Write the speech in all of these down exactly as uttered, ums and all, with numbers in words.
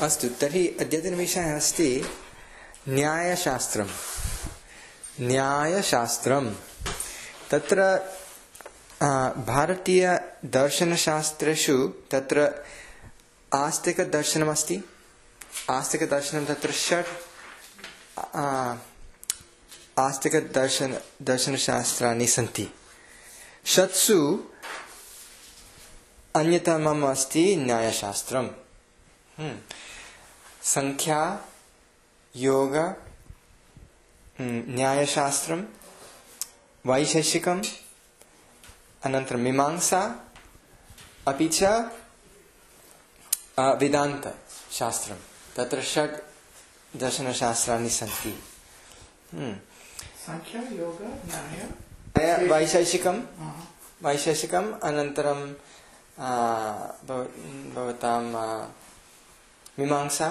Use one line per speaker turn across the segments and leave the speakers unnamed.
अस्तु, तर्हि अद्यतनविषयः अस्ति न्यायशास्त्रं। न्यायशास्त्रं तत्र भारतीयदर्शनशास्त्रेषु तत्र आस्तिकदर्शनमस्ति। आस्तिकदर्शनं तत्र षट् आस्तिकदर्शन दर्शनशास्त्राणि सन्ति। षट्सु अन्यतमम् अस्ति न्यायशास्त्रम्। संख्या, योग, न्यायशास्त्रं, वैशेषिकम्, अनन्तरं मीमांसा, अपि च वेदान्तशास्त्रं। तत्र षट् दर्शनशास्त्राणि सन्ति।
संख्या, योग, न्याय,
वैशेषिकं वैशेषिकम् अनन्तरं भवतां मीमांसा,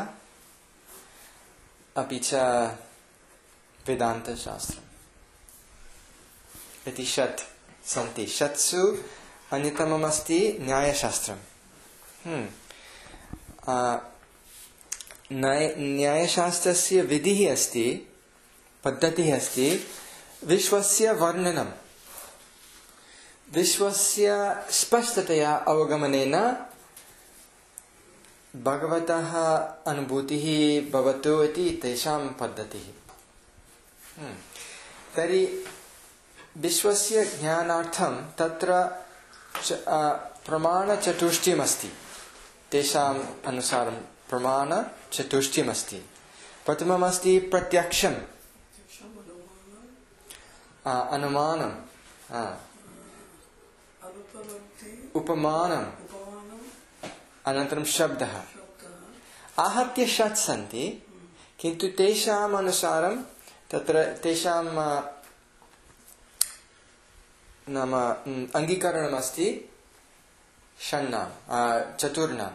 अपि च वेदान्तशास्त्रम् इति षट् सन्ति। षट्सु अन्यतममस्ति न्यायशास्त्रम्। न्यायशास्त्रस्य विधिः अस्ति, पद्धतिः अस्ति विश्वस्य वर्णनं। विश्वस्य स्पष्टतया अवगमनेन भगवतः अनुभूतिः भवतु इति तेषां पद्धतिः। तर्हि विश्वस्य ज्ञानार्थं तत्र प्रमाणचतुष्टयमस्ति। तेषाम् अनुसारं प्रमाणचतुष्टयमस्ति। प्रथममस्ति प्रत्यक्षम्, अनुमानम्, उपमानम्, अनन्तरं शब्दः। आहत्य षट् सन्ति, किन्तु तेषाम् अनुसारं तत्र तेषां नाम अङ्गीकरणमस्ति षण्णां चतुर्णाम्।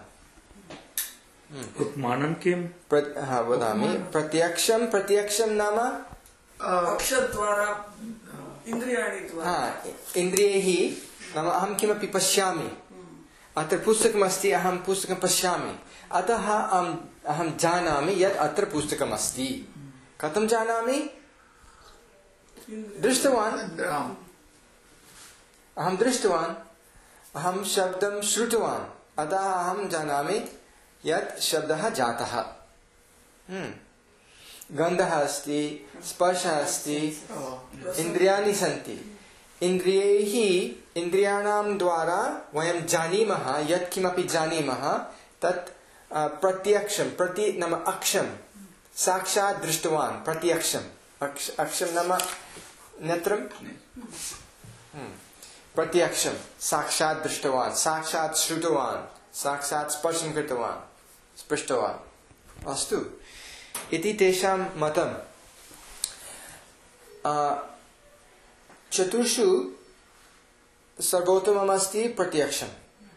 उपमानं किं?
वदामि। प्रत्यक्षं प्रत्यक्षं नाम
अक्षरद्वारा इन्द्रियाणि द्वारा
इन्द्रियैः नाम अहं किमपि पश्यामि। अत्र पुस्तकमस्ति, अहं पुस्तकं पश्यामि, अतः अहम् अहं जानामि यत् अत्र पुस्तकमस्ति। कथं जानामि? दृष्टवान्, अहं दृष्टवान्, अहं शब्दं श्रुतवान्, अतः अहं जानामि यत् शब्दः जातः। गन्धः अस्ति, स्पर्शः अस्ति, इन्द्रियाणि सन्ति। इन्द्रियैः इन्द्रियाणां द्वारा वयं जानीमः, यत् किमपि जानीमः तत् प्रत्यक्षं, प्रति नाम अक्षं साक्षात् दृष्टवान्। प्रत्यक्षम् अक्ष अक्षं नाम नेत्रं। प्रत्यक्षं साक्षात् दृष्टवान्, साक्षात् श्रुतवान्, साक्षात् स्पर्शं कृतवान्, स्पृष्टवान्। अस्तु इति तेषां मतं। चतुर्षु सर्वोत्तममस्ति प्रत्यक्षम्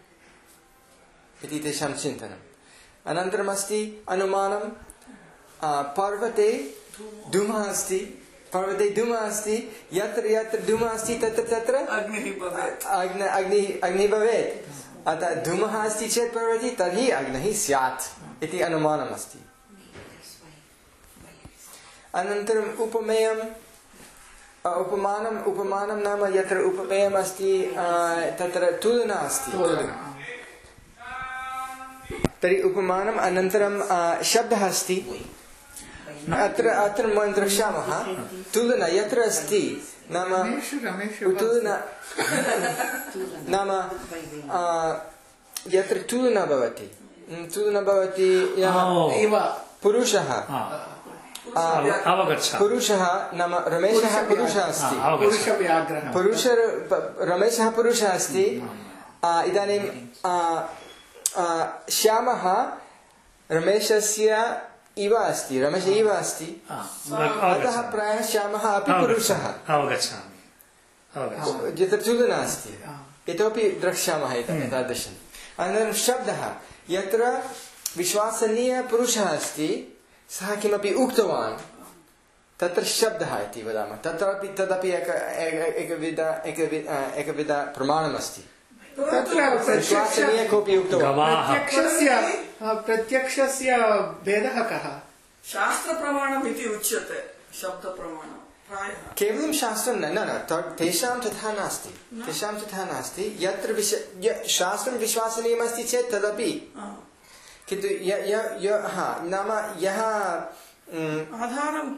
इति तेषां चिन्तनम्। अनन्तरमस्ति अनुमानं। पर्वते धूमः अस्ति, पर्वते धूमः अस्ति, यत्र यत्र धूमः अस्ति तत्र तत्र अग्निः भवेत्। अग्निः अग्निः भवेत्। अतः धूमः अस्ति चेत् पर्वते तर्हि अग्निः स्यात् इति अनुमानम् अस्ति। अनन्तरम् उपमेयम्, उपमानम् उपमानं नाम यत्र उपमेयम् अस्ति तत्र तुलना अस्ति। तर्हि उपमानम्। अनन्तरं शब्दः अस्ति। अत्र अत्र वयं द्रक्ष्यामः तुलना यत्र अस्ति नाम तुलना नाम यत्र तुलना भवति, तुलना भवति पुरुषः पुरुषः नाम रमेशः पुरुषः अस्ति। पुरुष रमेशः पुरुषः अस्ति। इदानीं श्यामः रमेशस्य इव अस्ति, रमेश इव अस्ति। अतः प्रायः श्यामः अपि पुरुषः। यत्र तुलना अस्ति इतोपि द्रक्ष्यामः एतादृशम्। अनन्तरं शब्दः, यत्र विश्वसनीयपुरुषः अस्ति, सः किमपि उक्तवान्, तत्र शब्दः इति वदामः। तत्रापि तदपि एक एकविध एकविध प्रमाणमस्ति। तत्र विश्वसनीय कोऽपि उक्तवान्।
प्रत्यक्षस्य भेदः कः?
शास्त्रप्रमाणम् इति उच्यते, शब्दप्रमाणं प्रायः।
केवलं शास्त्रं न न तेषां तथा नास्ति, तेषां तथा नास्ति। यत्र शास्त्रं विश्वसनीयमस्ति चेत् तदपि, किन्तु नाम यः
आधारं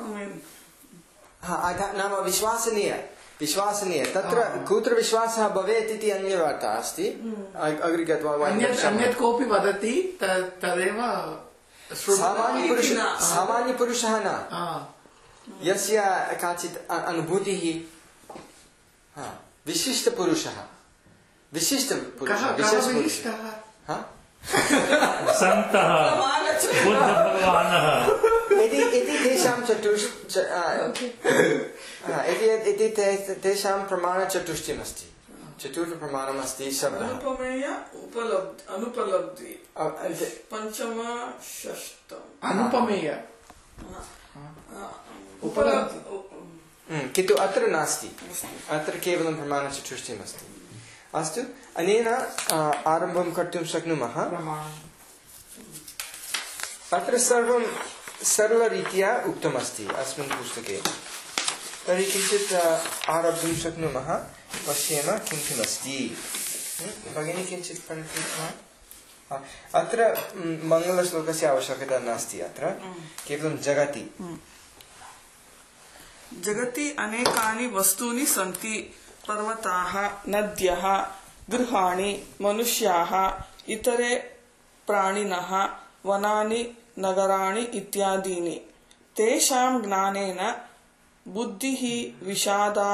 नाम विश्वसनीय विश्वसनीय तत्र कुत्र विश्वासः भवेत् इति अन्यवार्ता अस्ति। अग्रे गत्वा
अन्यत् कोऽपि वदति तदेव
सामान्यपुरुषः सामान्यपुरुषः न, यस्य काचित् अनुभूतिः, विशिष्टपुरुषः विशिष्टपुरुषः विशेषपुरुषः
सन्तः बुद्धभगवानः
इति इति तेषां चतुष्ट इति तेषां प्रमाणचतुष्टयमस्ति, चतुर्थप्रमाणमस्ति शब्दः।
अनुपमेय उपलब्धि अनुपलब्धि पञ्चम षष्ठम्
अनुपमेय उपलब्धि,
किन्तु अत्र नास्ति, अत्र केवलं प्रमाणचतुष्टयमस्ति। अस्तु, अनेन आरम्भं कर्तुं शक्नुमः। अत्र सर्वं सरलरीत्या उक्तमस्ति अस्मिन् पुस्तके। तर्हि किञ्चित् आरब्धुं शक्नुमः, पश्येम किं किमस्ति। भगिनी किञ्चित् पठति वा? अत्र मङ्गलश्लोकस्य आवश्यकता नास्ति, अत्र केवलं जगति
जगति अनेकानि वस्तूनि सन्ति। पर्वताः, नद्यः, गृहाणि, मनुष्याः, इतरे प्राणिनः, वनानि, नगराणि इत्यादीनि। तेषां ज्ञानेन बुद्धिः विषादा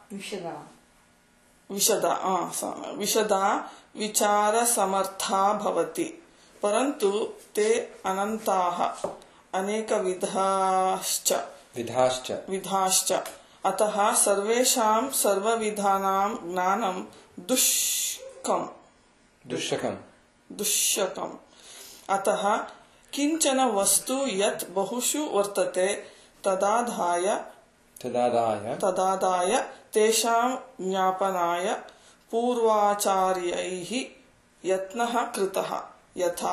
विशदा विशदा विचारसमर्था भवति। परन्तु ते अनन्ताः, अनेकविधाश्च
विधाश्च
विधाश्च अतः सर्वेषां सर्वविधानां ज्ञानं दुष्कं
दुष्कं
दुष्कम्। अतः किञ्चन वस्तु यत् बहुषु वर्तते तदाधाय
तदादाय
तदादाय तेषां ज्ञापनाय पूर्वाचार्यैः यत्नः कृतः। यथा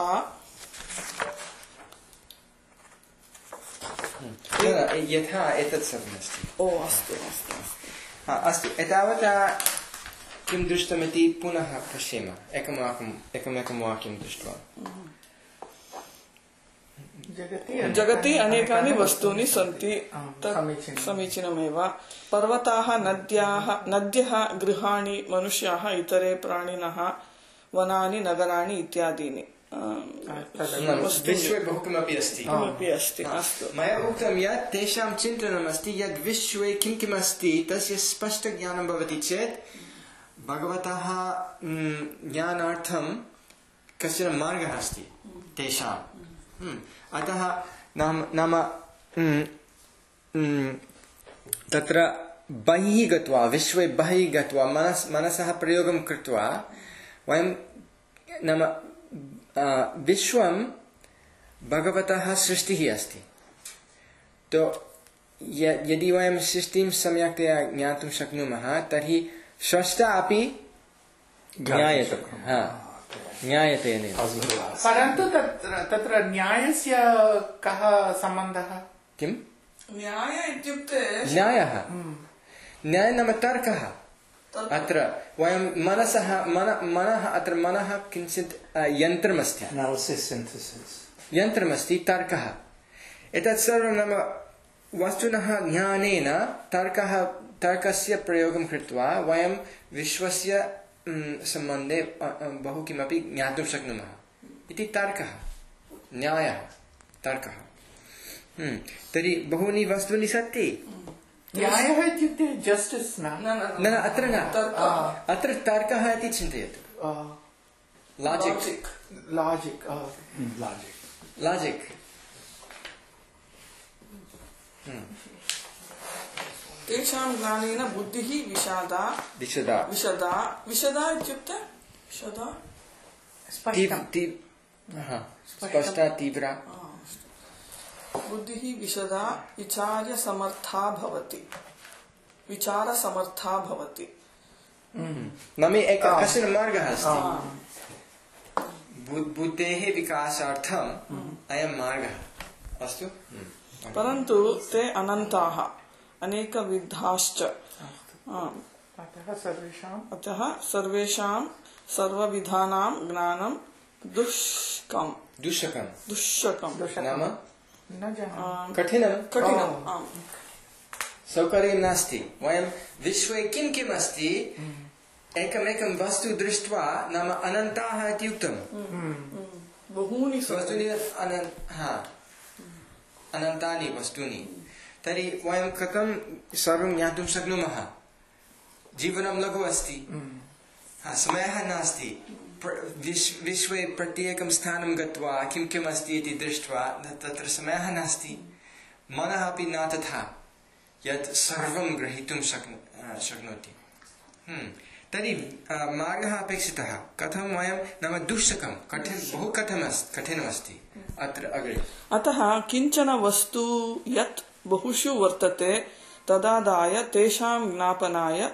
यथा एतत् सर्वमस्ति।
ओ अस्तु अस्तु
अस्तु अस्तु एतावता किं दृष्टमिति पुनः पश्येम, एकमेकम् एकमेकं वाक्यं दृष्ट्वा।
जगति अनेकानि वस्तूनि सन्ति, समीचीनमेव। पर्वताः, नद्याः नद्यः, गृहाणि, मनुष्याः, इतरे प्राणिनः, वनानि, नगराणि इत्यादीनि।
विश्वे बहु किमपि अस्ति
किमपि अस्ति। अस्तु,
मया उक्तं यत् तेषां चिन्तनमस्ति यद् विश्वे किं किम् अस्ति तस्य स्पष्टज्ञानं भवति चेत् भगवतः ज्ञानार्थं कश्चन मार्गः अस्ति तेषाम्। अतः नाम नाम तत्र बहिः गत्वा, विश्वे बहिः गत्वा मनस् मनसः प्रयोगं कृत्वा वयं नाम विश्वं भगवतः सृष्टिः अस्ति। तो यदि वयं सृष्टिं सम्यक्तया ज्ञातुं शक्नुमः तर्हि स्रष्टा अपि ज्ञायते। हा, ज्ञायते।
परन्तु तत्र न्यायस्य कः सम्बन्धः?
किं
न्याय इत्युक्ते?
न्यायः न्याय नाम तर्कः। अत्र वयं मनसः मन मनः अत्र मनः किञ्चित् यन्त्रमस्ति, यन्त्रमस्ति तर्कः। एतत् सर्वं नाम वस्तुनः ज्ञानेन तर्कः तर्कस्य प्रयोगं कृत्वा वयं विश्वस्य सम्बन्धे बहु किमपि ज्ञातुं शक्नुमः इति तर्कः, न्यायः, तर्कः। तर्हि बहूनि वस्तूनि सन्ति।
न्यायः इत्युक्ते जस्टिस् न
न अत्र न, अत्र तर्कः इति चिन्तयतु। लाजिक्
लाजिक्
लाजिक्
तेषां ज्ञानेन बुद्धिः विषादा
विशदा
विशदा विशदा इत्युक्ते विशदा
स्पष्टा तीव्रा।
बुद्धिः विशदा विचार्यसमर्था भवति, विचारसमर्था भवति।
नाम एक कश्चन मार्गः अस्ति। बुद्धेः विकासार्थम् अयं मार्गः अस्तु।
परन्तु ते अनन्ताः अनेकविधाश्च।
अतः सर्वेषाम्
अतः सर्वेषां सर्वविधानां ज्ञानं दुष्कं
दुष्कं
दुष्कं
नाम
न जानामि।
कठिनं
कठिनम् आम्।
सौकर्यं नास्ति। वयं विश्वे किं किम् अस्ति एकमेकं वस्तु दृष्ट्वा नाम अनन्ताः इति उक्तम्।
बहूनि
वस्तूनि अनन्तानि वस्तूनि। तर्हि वयं कथं सर्वं ज्ञातुं शक्नुमः? जीवनं लघु अस्ति, समयः नास्ति। विश्वे प्रत्येकं स्थानं गत्वा किं किम् अस्ति इति दृष्ट्वा तत्र समयः नास्ति। मनः अपि न तथा यत् सर्वं ग्रहीतुं शक्नो शक्नोति। तर्हि मार्गः अपेक्षितः। कथं वयं नाम दुष्कं कठिन बहु कठिनमस्ति कठिनमस्ति अत्र अग्रे।
अतः किञ्चन वस्तु यत् बहुषु वर्तते तदादाय तेषां ज्ञापनाय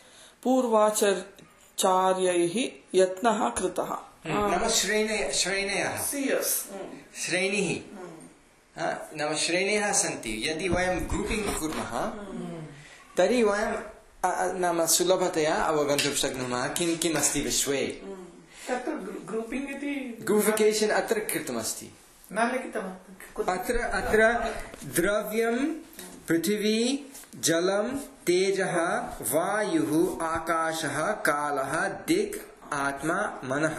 पूर्वाचार्यैः यत्नः कृतः।
नाम श्रेणयः श्रेणयः श्रेणिः नाम श्रेणयः सन्ति। यदि वयं ग्रूपिङ्ग् कुर्मः तर्हि वयं नाम सुलभतया अवगन्तुं शक्नुमः किं किम् अस्ति विश्वे।
तत्र ग्रूपिङ्ग् इति
ग्रूपिफिकेशन् अत्र कृतमस्ति।
न लिखितम्।
अत्र अत्र द्रव्यं पृथिवी जलं तेजः वायुः आकाशः कालः दिक् आत्मा मनः।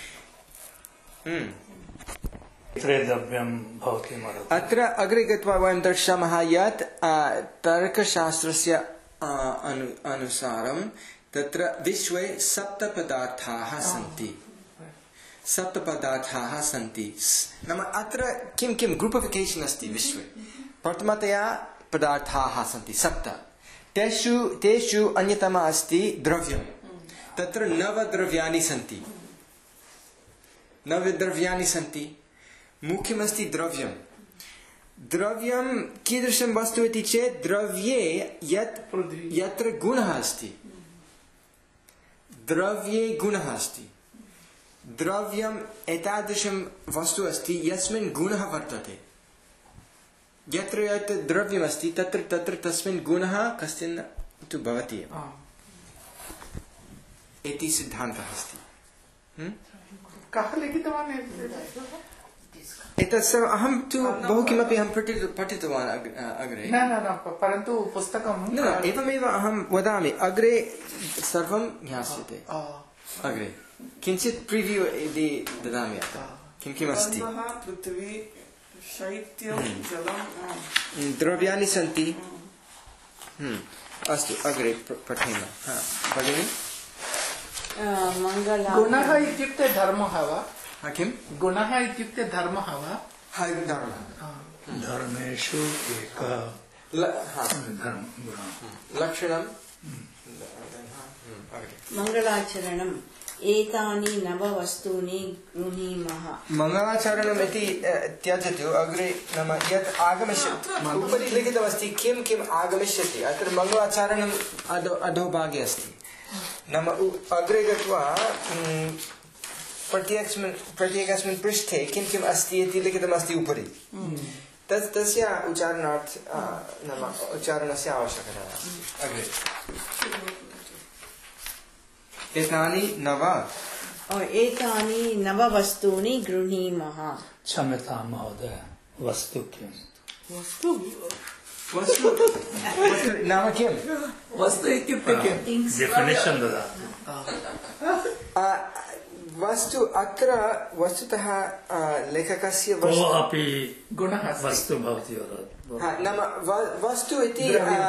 अत्र अग्रे गत्वा वयं दर्शयामः यत् तर्कशास्त्रस्य अनुसारं तत्र विश्वे सप्तपदार्थाः सन्ति। सप्तपदार्थाः सन्ति नाम अत्र किं किं ग्रूपिफिकेशन् अस्ति विश्वे। प्रथमतया पदार्थाः सन्ति सप्त। तेषु तेषु अन्यतमः अस्ति द्रव्यं। तत्र नवद्रव्याणि सन्ति। नवद्रव्याणि सन्ति। मुख्यमस्ति द्रव्यं। द्रव्यं कीदृशं वस्तु इति चेत् द्रव्ये यत् यत्र गुणः अस्ति। द्रव्ये गुणः अस्ति। द्रव्यम् एतादृशं वस्तु अस्ति यस्मिन् गुणः वर्तते। यत्र यत् द्रव्यमस्ति तत्र तत्र तस्मिन् गुणः कश्चन तु भवति एव इति सिद्धान्तः अस्ति।
कः लिखितवान्
एतत् सर्वम् अहं तु बहु किमपि अहं पठितवान् अग्रे।
न न न परन्तु पुस्तकं
न एवमेव अहं वदामि। अग्रे सर्वं ज्ञास्यते। अग्रे किञ्चित् प्रिव्यू इति ददामि किं किम् अस्ति।
पृथ्वी शैत्यं जलं
द्रव्याणि सन्ति। अस्तु अग्रे पठेम। भगिनि
गुणः इत्युक्ते धर्मः वा?
किं
गुणः इत्युक्ते धर्मः वा?
धर्मेषु एकः
लक्षणं
मङ्गलाचरणम् एतानि नववस्तूनि गृह्णीमः।
मङ्गलाचरणम् इति त्यजतु। अग्रे नाम यत् आगमिष्यति उपरि लिखितमस्ति किं किम् आगमिष्यति। अत्र मङ्गलाचरणम् अधो अधोभागे अस्ति। नाम अग्रे गत्वा प्रत्येकस्मिन् प्रत्येकस्मिन् पृष्ठे किं किम् अस्ति इति लिखितमस्ति उपरि। तत् तस्य उच्चारणार्थ नाम उच्चारणस्य आवश्यकता। अग्रे एतानि नव
एतानि नववस्तूनि गृह्णीमः।
क्षम्यतां महोदय, वस्तु किं?
वस्तु
वस्तु नाम किं?
वस्तु इत्युक्ते किं?
डेफिनेशन् ददातु।
वस्तु अत्र वस्तुतः लेखकस्य
को अपि
गुणः
वस्तु भवति
नाम वस्तु इति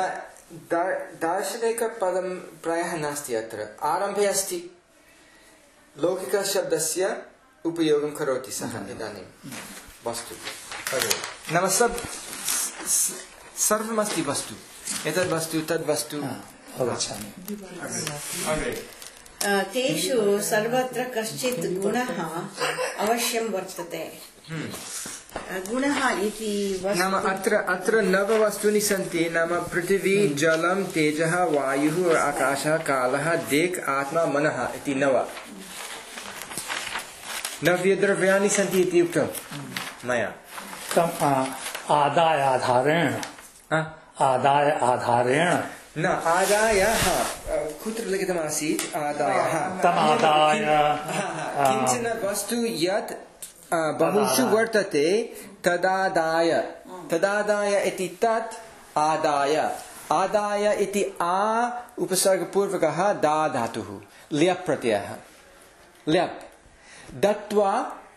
दार्शनिकपदं प्रायः नास्ति। अत्र आरम्भे अस्ति लौकिकशब्दस्य उपयोगं करोति सः इदानीं वस्तु नाम सब सर्वमस्ति वस्तु। एतद् वस्तु तद् वस्तु
तेषु सर्वत्र कश्चित् गुणः अवश्यं वर्तते। गुणः इति
नाम अत्र अत्र नव वस्तूनि सन्ति। नाम पृथिवी जलं तेजः वायुः आकाशः कालः दिक् आत्मा मनः इति नव। नव्यद्रव्याणि सन्ति इति उक्तं मया।
तम आदाय आधारेण आदाय आधारेण
न आदाय कुत्र लिखितमासीत् आदाय
तम आदाय
किञ्चन वस्तु यत् बहुषु वर्तते तदादाय तदादाय इति तत् आदाय आदाय इति आ उपसर्गपूर्वकः दा धातुः ल्यप् प्रत्ययः ल्यप् दत्वा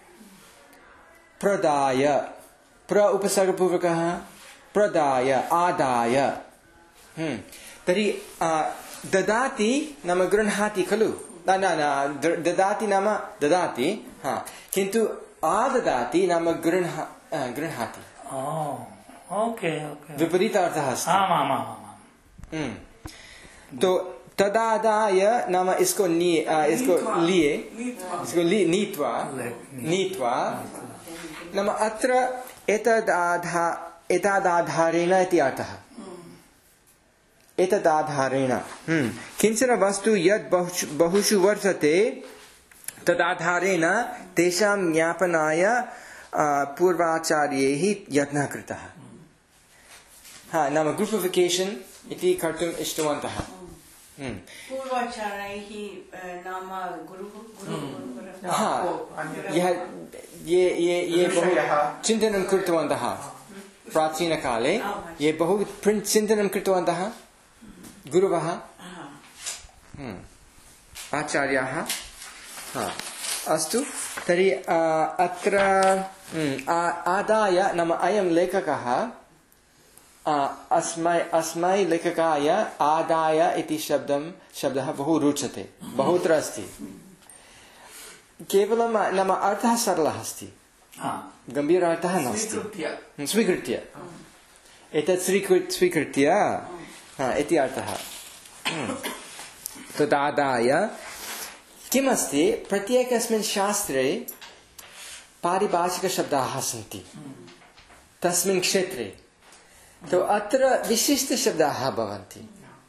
प्रदाय प्र उपसर्गपूर्वकः प्रदाय आदाय हम्म तर्हि ददाति नाम गृह्णाति खलु न न ददाति नाम ददाति हा किन्तु आददाति नाम गृह्णा गृह्णाति
ओके ओके
विपरीतार्थः अस्ति।
आम् आम् आम्
हम्म तो तदादाय नाम इसको नी इसको लिए इसको ली नीत्वा नीत्वा नाम अत्र एतदाधा एतदाधारेण इति अर्थः एतदाधारेण हम्म किञ्चन वस्तु यत् बहुषु बहुषु वर्तते तदाधारेण तेषां ज्ञापनाय पूर्वाचार्यैः यत्नः कृतः। हा नाम ग्रुपिफिकेशन् इति कर्तुम् इष्टवन्तः।
पूर्वाचार्यैः नाम गुरुः गुरुः
हा यः ये ये ये बहु चिन्तनं कृतवन्तः प्राचीनकाले ये बहु चिन्तनं कृतवन्तः गुरवः आचार्याः। हा अस्तु तर्हि अत्र आदाय नाम अयं लेखकः अस्मै अस्मै लेखकाय आदाय इति शब्दं शब्दः बहु रोचते बहुत्र अस्ति केवलं नाम अर्थः सरलः अस्ति गम्भीर अर्थः नास्ति स्वीकृत्य एतत् स्वीकृत्य स्वीकृत्य इति अर्थः। तदादाय किमस्ति प्रत्येकस्मिन् शास्त्रे पारिभाषिकशब्दाः सन्ति तस्मिन् क्षेत्रे तो अत्र विशिष्टशब्दाः भवन्ति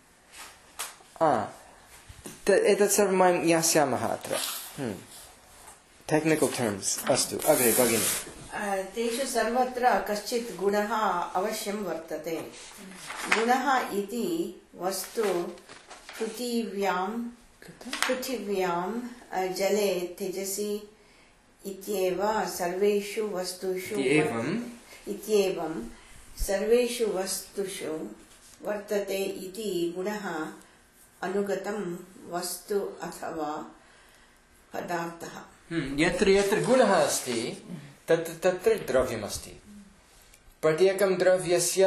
एतत् सर्वं वयं ज्ञास्यामः अत्र टेक्निकल् टर्म्स्। अस्तु अग्रे भगिनि।
तेषु सर्वत्र कश्चित् गुणः अवश्यं वर्तते। गुणः इति वस्तु पृथिव्यां पृथिव्यां जले तेजसि इत्येव सर्वेषु वस्तुषु इत्येवं सर्वेषु वस्तुषु वर्तते इति गुणः अनुगतं वस्तु अथवा पदार्थः।
यत्र यत्र गुणः अस्ति तत्र तत्र द्रव्यमस्ति। प्रत्येकं द्रव्यस्य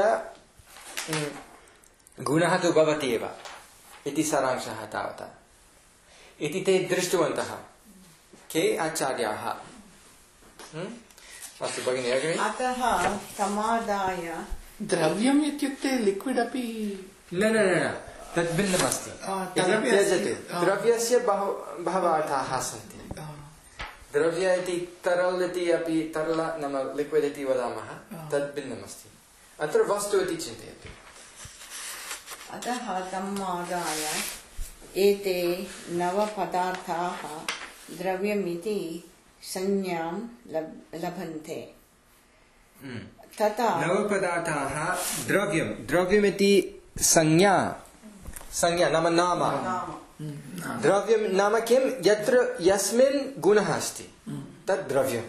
गुणः तु भवति एव इति सारांशः तावता इति ते दृष्टवन्तः के आचार्याः। अस्तु भगिनि अग्रे।
अतः समादाय
द्रव्यम् इत्युक्ते लिक्विड् अपि
न न न तद् भिन्नमस्ति। त्यजतु द्रव्यस्य बहु बहवः अर्थाः सन्ति। द्रव्य इति तरल इति अपि तरल नाम लिक्विड् इति वदामः तद् भिन्नमस्ति। अत्र वस्तु इति चिन्तयतु।
अतः समादाय एते नवपदार्थाः द्रव्यमिति संज्ञां लभन्ते। तथा
नवपदार्थाः द्रव्यं द्रव्यमिति संज्ञा संज्ञा नाम नाम द्रव्यं नाम किं यत्र यस्मिन् गुणः अस्ति तद् द्रव्यं।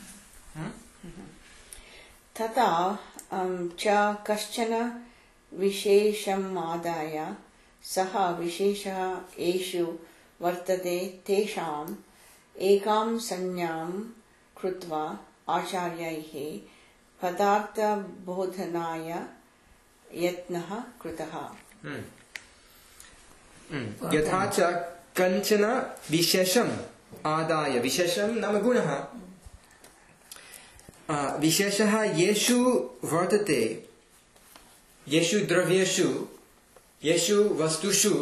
तथा च कश्चन विशेषम् आदाय सः विशेषः येषु वर्तते तेषाम् एकां संज्ञां कृत्वा आचार्यैः पदार्थबोधनाय यत्नः कृतः।
यथा च कञ्चन विशेषम् आदाय विशेषं नाम गुणः विशेषः येषु वर्तते येषु द्रव्येषु येषु वस्तुषु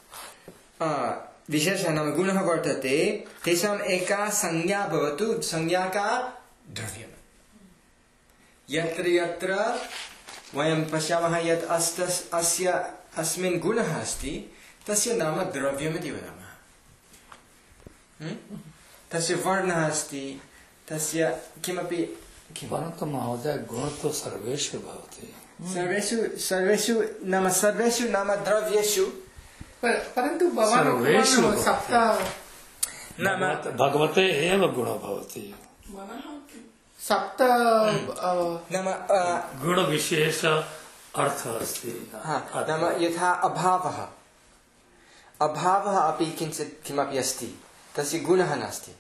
विशेषः नाम गुणः वर्तते तेषाम् एका संज्ञा भवतु संज्ञा का द्रव्यम्। यत्र यत्र वयं पश्यामः यत् अस्य अस्मिन् गुणः अस्ति तस्य नाम द्रव्यमिति वदामः। तस्य वर्णः अस्ति तस्य किमपि
परन्तु महोदय गुण तो सर्वेषु भवति
सर्वेषु सर्वेषु नाम सर्वेषु नाम द्रव्येषु
परन्तु भवान्
सर्वेषु
उक्तवान् सप्त
नाम
भगवते एव गुणो भवति
सप्त
नाम
गुणविशेष अर्थ अस्ति
नाम यथा अभावः अभावः अपि किञ्चित् किमपि अस्ति तस्य गुणः नास्ति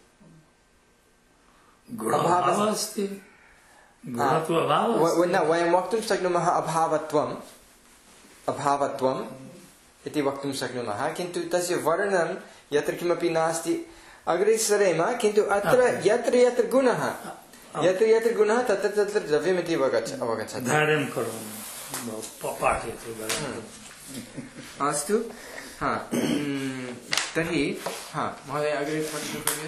गुणभावः अस्ति गुणत्व अभावः
न वयं वक्तुं शक्नुमः अभावत्वम् अभावत्वम् इति वक्तुं शक्नुमः किन्तु तस्य वर्णनं यत्र किमपि नास्ति अग्रे सरेम किन्तु अत्र यत्र यत्र गुणः यत्र यत्र गुणः तत्र तत्र द्रव्यमिति अवगच्छति
धैर्यं करोमि पाठयतु
अस्तु हा तर्हि हा महोदय अग्रे पठतु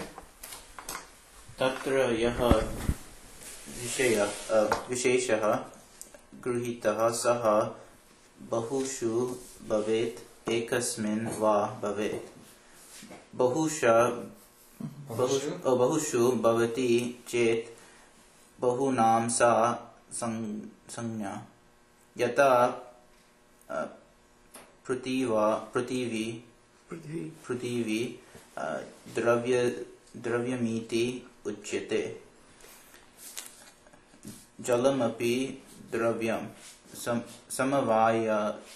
तत्र यः विषय विशेषः गृहीतः सः बहुषु भवेत् एकस्मिन् वा भवेत् बहुशः बहुषु भवति चेत् बहूनां सा संज्ञा यथा पृथिवा पृथिवी पृथिवी द्रव्य द्रव्यमिति उच्यते जलमपि द्रव्यं समवाय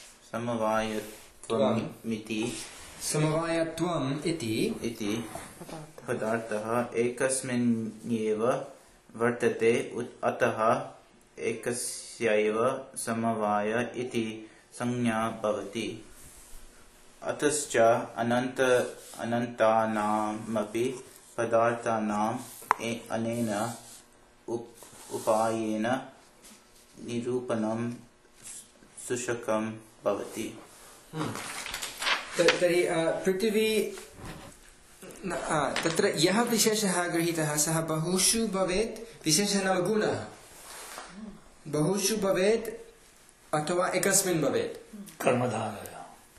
समवायत्वमिति
समवायत्वम् इति
इति पदार्थः एकस्मिन्नेव वर्तते अतः एकस्यैव समवाय इति संज्ञा भवति अतश्च अनन्त अनन्तानामपि पदार्थानाम् अनेन उपायेन निरूपणं सुशकं भवति
तर्हि पृथिवी तत्र यः विशेषः गृहीतः सः बहुषु भवेत् विशेषः नाम गुणः बहुषु भवेत् अथवा एकस्मिन् भवेत्
कर्मधारय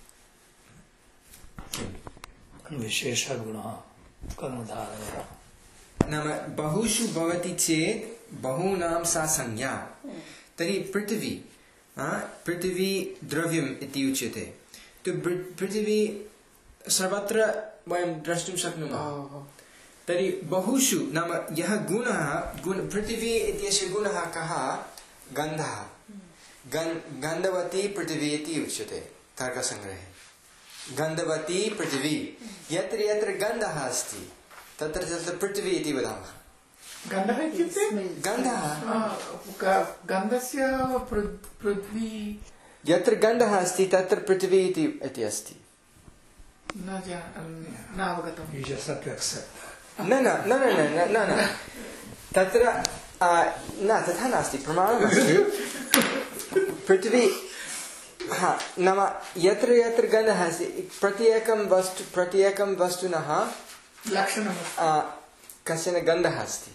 विशेषगुणः कर्मधारय
नाम बहुषु भवति चेत् बहूनां सा संज्ञा तर्हि पृथिवी पृथिवी द्रव्यम् इति उच्यते तु पृथिवी सर्वत्र वयं द्रष्टुं शक्नुमः तर्हि बहुषु नाम यः गुणः गुण पृथिवी इत्यस्य गुणः कः गन्धः गन्धवती पृथिवी इति उच्यते तर्कसङ्ग्रहे गन्धवती पृथिवी यत्र यत्र गन्धः अस्ति तत्र तत्र पृथिवी इति वदामः
गन्धः इत्युक्ते
गन्धः
गन्धस्य पृथ्वी
यत्र गन्धः अस्ति तत्र पृथिवी इति इति अस्ति
न न अवगतम्
न न न न न न न तत्र न तथा नास्ति प्रमाणमस्ति पृथिवी हा नाम यत्र यत्र गन्धः अस्ति प्रत्येकं वस्तु प्रत्येकं वस्तुनः
लक्षणं
कश्चन गन्धः अस्ति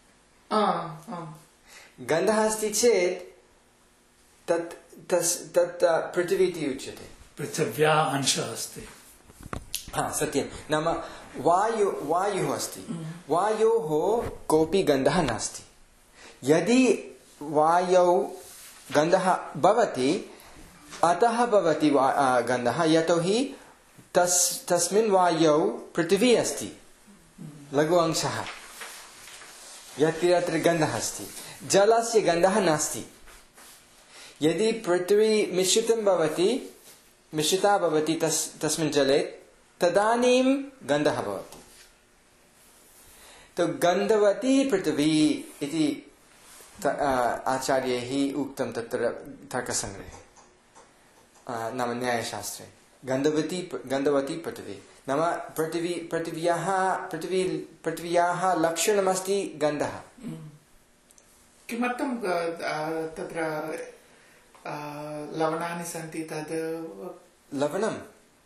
गन्धः अस्ति चेत् तत् तत् पृथिवी इति उच्यते
पृथिव्याः अंशः अस्ति
हा सत्यं नाम वायु वायुः अस्ति वायोः कोऽपि गन्धः नास्ति यदि वायौ गन्धः भवति अतः भवति गन्धः यतोहि तस् तस्मिन् वायौ पृथिवी अस्ति लघु अंशः यत्र यत्र गन्धः अस्ति जलस्य गन्धः नास्ति यदि पृथिवी मिश्रितं भवति मिश्रिता भवति तस् तस्मिन् जले तदानीं गन्धः भवति तो गन्धवती पृथिवी इति आचार्यैः उक्तं तत्र तर्कसङ्ग्रहे नाम न्यायशास्त्रे गन्धवती गन्धवती पृथिवी नाम पृथिवी पृथिव्याः पृथिवी पृथिव्याः लक्षणमस्ति गन्धः
किमर्थं तत्र लवणानि सन्ति तद्
लवणं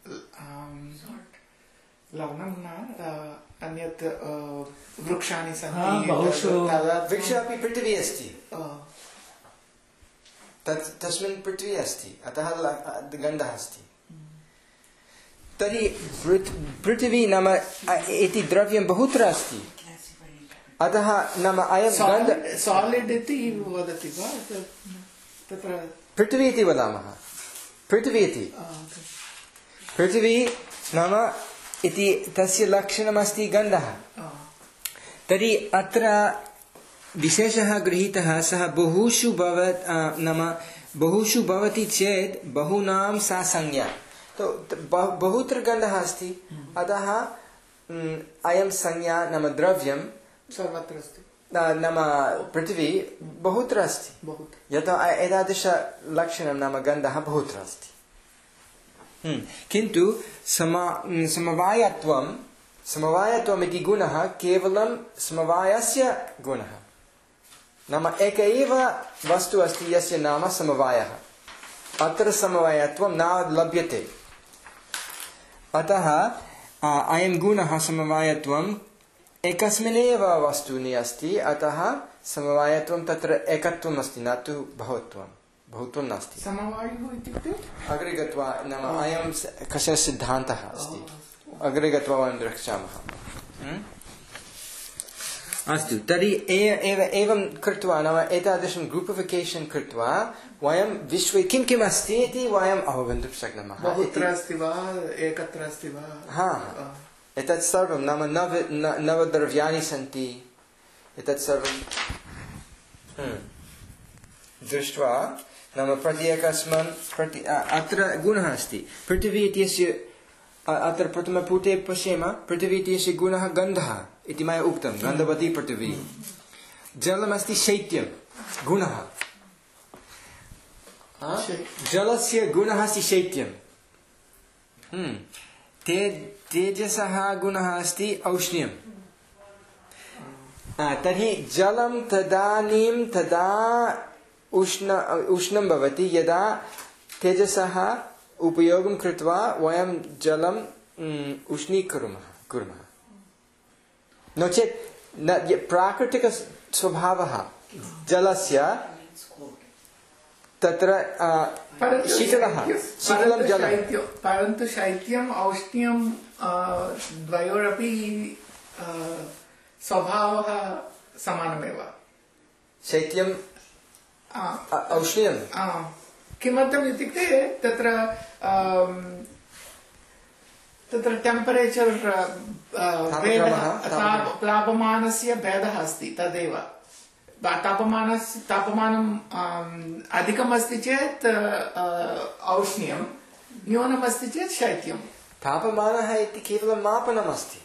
लवणं न अन्यत् वृक्षाणि सन्ति
वृक्ष अपि पृथिवी अस्ति तत् तस्मिन् पृथिवी अस्ति अतः गन्धः अस्ति तर्हि पृथिवी नाम इति द्रव्यं बहुत्र अस्ति, अतः नाम अयं गन्ध
सालिड् इति वदति वा तत्र
पृथिवी इति वदामः, पृथिवी इति पृथिवी नाम इति तस्य लक्षणमस्ति गन्धः। तर्हि अत्र विशेषः गृहीतः, सः बहुषु भवत् नाम बहुषु भवति चेत् बहूनां सा संज्ञा, तो बहुत्र गन्धः अस्ति, अतः अयं संज्ञा नाम द्रव्यं
सर्वत्र अस्ति,
नाम पृथिवी बहुत्र अस्ति, यतः एतादृशलक्षणं नाम गन्धः बहुत्र अस्ति। किन्तु समा समवायत्वं समवायत्वम् इति गुणः केवलं समवायस्य गुणः, नाम एक एव वस्तु अस्ति यस्य नाम समवायः, अत्र समवायत्वं न लभ्यते, अतः अयं गुणः समवायत्वम् एकस्मिन्नेव वस्तुनि अस्ति, अतः समवायत्वं तत्र एकत्वम् अस्ति, न तु बहुत्वं बहुत्वं नास्ति।
समवायुः इत्युक्ते
अग्रे गत्वा नाम अयं कश्चन सिद्धान्तः अस्ति, अग्रे गत्वा वयं द्रक्ष्यामः। अस्तु, तर्हि एव एवं कृत्वा नाम एतादृशं ग्रूपिफिकेशन् कृत्वा वयं विश्वे किं किम् अस्ति इति वयम् अवगन्तुं शक्नुमः।
बहुत्र अस्ति वा एकत्र अस्ति वा?
हा, एतत् सर्वं नाम नव नवद्रव्याणि सन्ति, एतत् सर्वं दृष्ट्वा नाम प्रत्येकस्मिन् प्रति अत्र गुणः अस्ति। पृथिवी इत्यस्य अत्र प्रथमपुटे पश्येम, पृथिवी इत्यस्य गुणः गन्धः इति मया उक्तं, गन्धवती पृथिवी। जलमस्ति शैत्यं गुणः, जलस्य गुणः अस्ति शैत्यं। ते तेजसः गुणः अस्ति औष्ण्यं। तर्हि जलं तदानीं तदा उष्ण उष्णं भवति यदा तेजसः उपयोगं कृत्वा वयं जलं उष्णीकुर्मः कुर्मः, नो चेत् न प्राकृतिकस्वभावः जलस्य तत्र शीतलः शीतलं जलं,
परन्तु शैत्यम् औष्ण्यं द्वयोरपि स्वभावः समानमेव।
शैत्यं औष्ण्यं
किमर्थम् इत्युक्ते तत्र तत्र टेम्परेचर् तापमानस्य भेदः अस्ति, तदेव तापमानस्य तापमानम् अधिकम् अस्ति चेत् औष्ण्यं, न्यूनमस्ति चेत् शैत्यं।
तापमानः इति केवलं मापनम् अस्ति,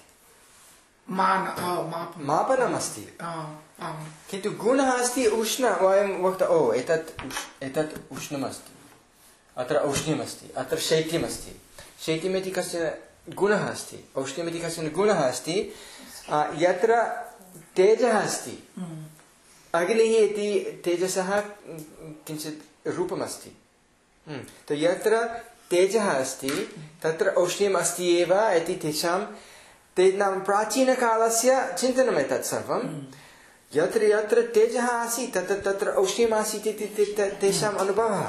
मापनम् अस्ति, किन्तु गुणः अस्ति उष्ण। वयं वक्तुं ओ एतत् एतत् उष्णमस्ति, अत्र औष्ण्यमस्ति, अत्र शैत्यमस्ति। शैत्यमिति कश्चन गुणः अस्ति, औष्ण्यमिति कश्चन गुणः अस्ति। यत्र तेजः अस्ति, अग्निः इति तेजसः किञ्चित् रूपमस्ति, तो यत्र तेजः अस्ति तत्र औष्ण्यम् अस्ति एव इति तेषां ते नाम प्राचीनकालस्य चिन्तनम् एतत् सर्वं। यत्र यत्र तेजः आसीत् तत्र तत्र औष्ण्यम् आसीत् इति तेषाम् अनुभवः।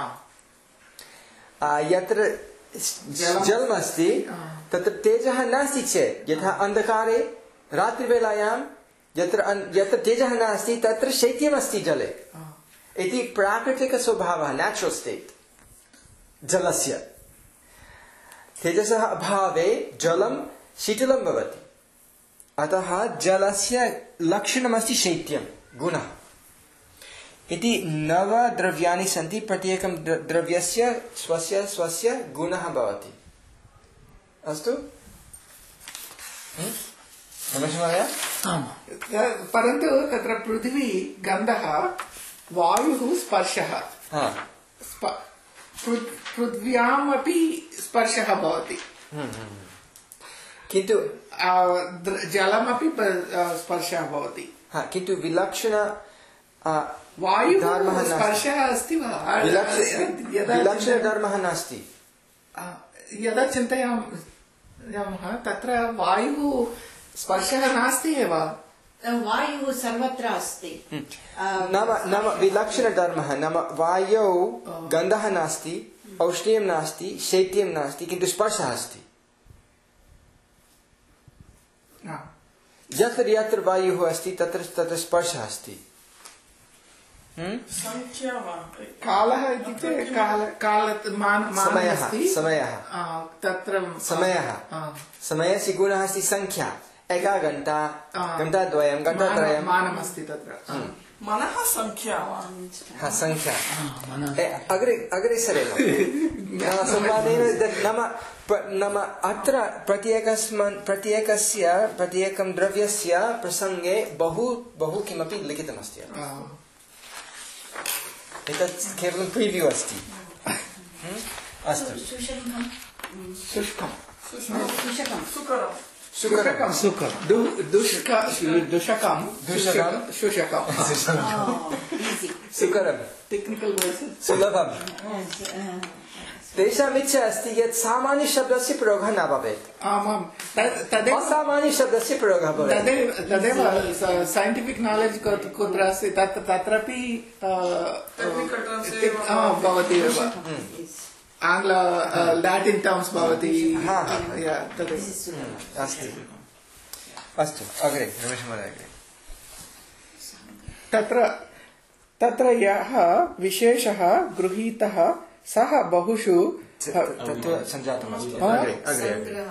यत्र जलमस्ति तत्र तेजः नास्ति चेत्, यथा अन्धकारे रात्रिवेलायां यत्र यत्र तेजः नास्ति तत्र शैत्यमस्ति जले इति प्राकृतिकस्वभावः, नेचुरल् स्टेट् जलस्य। तेजसः अभावे जलं शीतलं भवति, अतः जलस्य लक्षणमस्ति शैत्यं गुणः इति। नव द्रव्याणि सन्ति, प्रत्येकं द्रव्यस्य स्वस्य स्वस्य गुणः भवति। अस्तु,
परन्तु तत्र पृथिवी गन्धः, वायुः स्पर्शः, पृथिव्यामपि स्पर्शः भवति,
किन्तु
जलमपि स्पर्शः भवति।
किन्तु विलक्षण
वायुः स्पर्शः अस्ति वा?
विलक्षणधर्मः नास्ति।
यदा चिन्तयामः तत्र वायुः स्पर्शः नास्ति एव,
वायुः सर्वत्र अस्ति।
नाम नाम विलक्षणधर्मः नाम वायौ गन्धः नास्ति, औष्ण्यं नास्ति, शैत्यं नास्ति, किन्तु स्पर्शः अस्ति। यत्र यत्र वायुः अस्ति तत्र तत्र स्पर्शः अस्ति.
संख्या वा
कालः इत्युक्ते काल काल
समयः समयः
तत्र
समयः समयस्य गुणः अस्ति संख्या. एका घण्टा घण्टाद्वयं घण्टात्रयं
मानमस्ति तत्र.
मनः संख्या वा
हा संख्या. अग्रे अग्रे सरेम. संवादेन नाम नाम अत्र प्रत्येकस्मिन् प्रत्येकस्य प्रत्येकं द्रव्यस्य प्रसङ्गे बहु बहु किमपि लिखितमस्ति. एतत् केवलं प्रीव्यू अस्ति. अस्तु.
सुशकं
शुष्कं
सुशकं
सुकरं
शुष्कं सुखं दुष्क दुषकं
दुषकं
शुष्कं
सुकरं
टेक्निकल वर्ड्स्
सुलभं. तेषाम् इच्छा अस्ति यत् सामान्यशब्दस्य प्रयोगः न भवेत्.
आमां तदेव
असामान्यशब्दस्य प्रयोगः भवेत्.
तदेव तदेव सैन्टिफिक् नालेज् कुत्र अस्ति तत् तत्रापि भवति एव. आङ्ग्ल लाटिन् टर्म्स् भवति.
अस्ति. अस्तु अग्रे रमेशमहोदय. अग्रे
तत्र तत्र यः विशेषः गृहीतः सः बहुषु
तत्त्व सञ्जातमस्ति. अग्रे अग्रे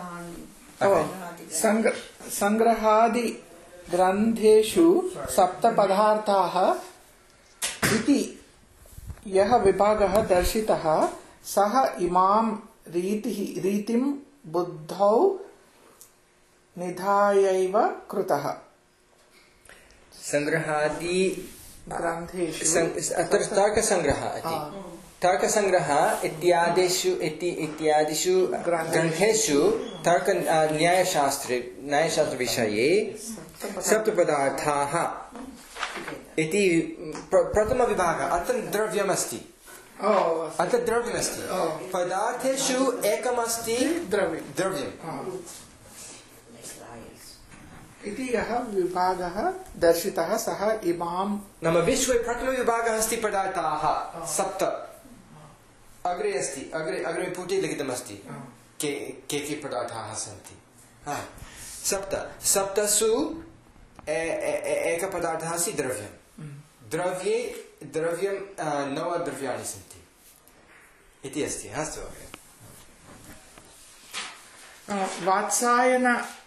संग्रहादि ग्रन्थेषु सप्तपदार्थाः इति यः विभागः दर्शितः सः इमां रीतिः रीतिं बुद्धौ निधायैव कृतः.
संग्रहादि
ग्रन्थेषु
अत्र तर्कसङ्ग्रहः इति. तर्कसङ्ग्रहः इत्यादिषु इति इत्यादिषु ग्रन्थेषु तर्क न्यायशास्त्रे न्यायशास्त्रविषये सप्तपदार्थाः इति प्रथमविभागः. अत्र द्रव्यमस्ति. अत्र द्रव्यमस्ति. पदार्थेषु एकमस्ति
द्रव्यं
द्रव्यम्
इति यः विभागः दर्शितः सः इमां
नाम विश्वे प्रथमविभागः अस्ति पदार्थाः सप्त. अग्रे अस्ति अग्रे अग्रे पुटे लिखितमस्ति के के के पदार्थाः सन्ति. सप्त सप्तसु एकपदार्थः अस्ति द्रव्यं. द्रव्ये द्रव्यं नव द्रव्याणि सन्ति इति अस्ति. अस्तु अग्रे.
वात्सायन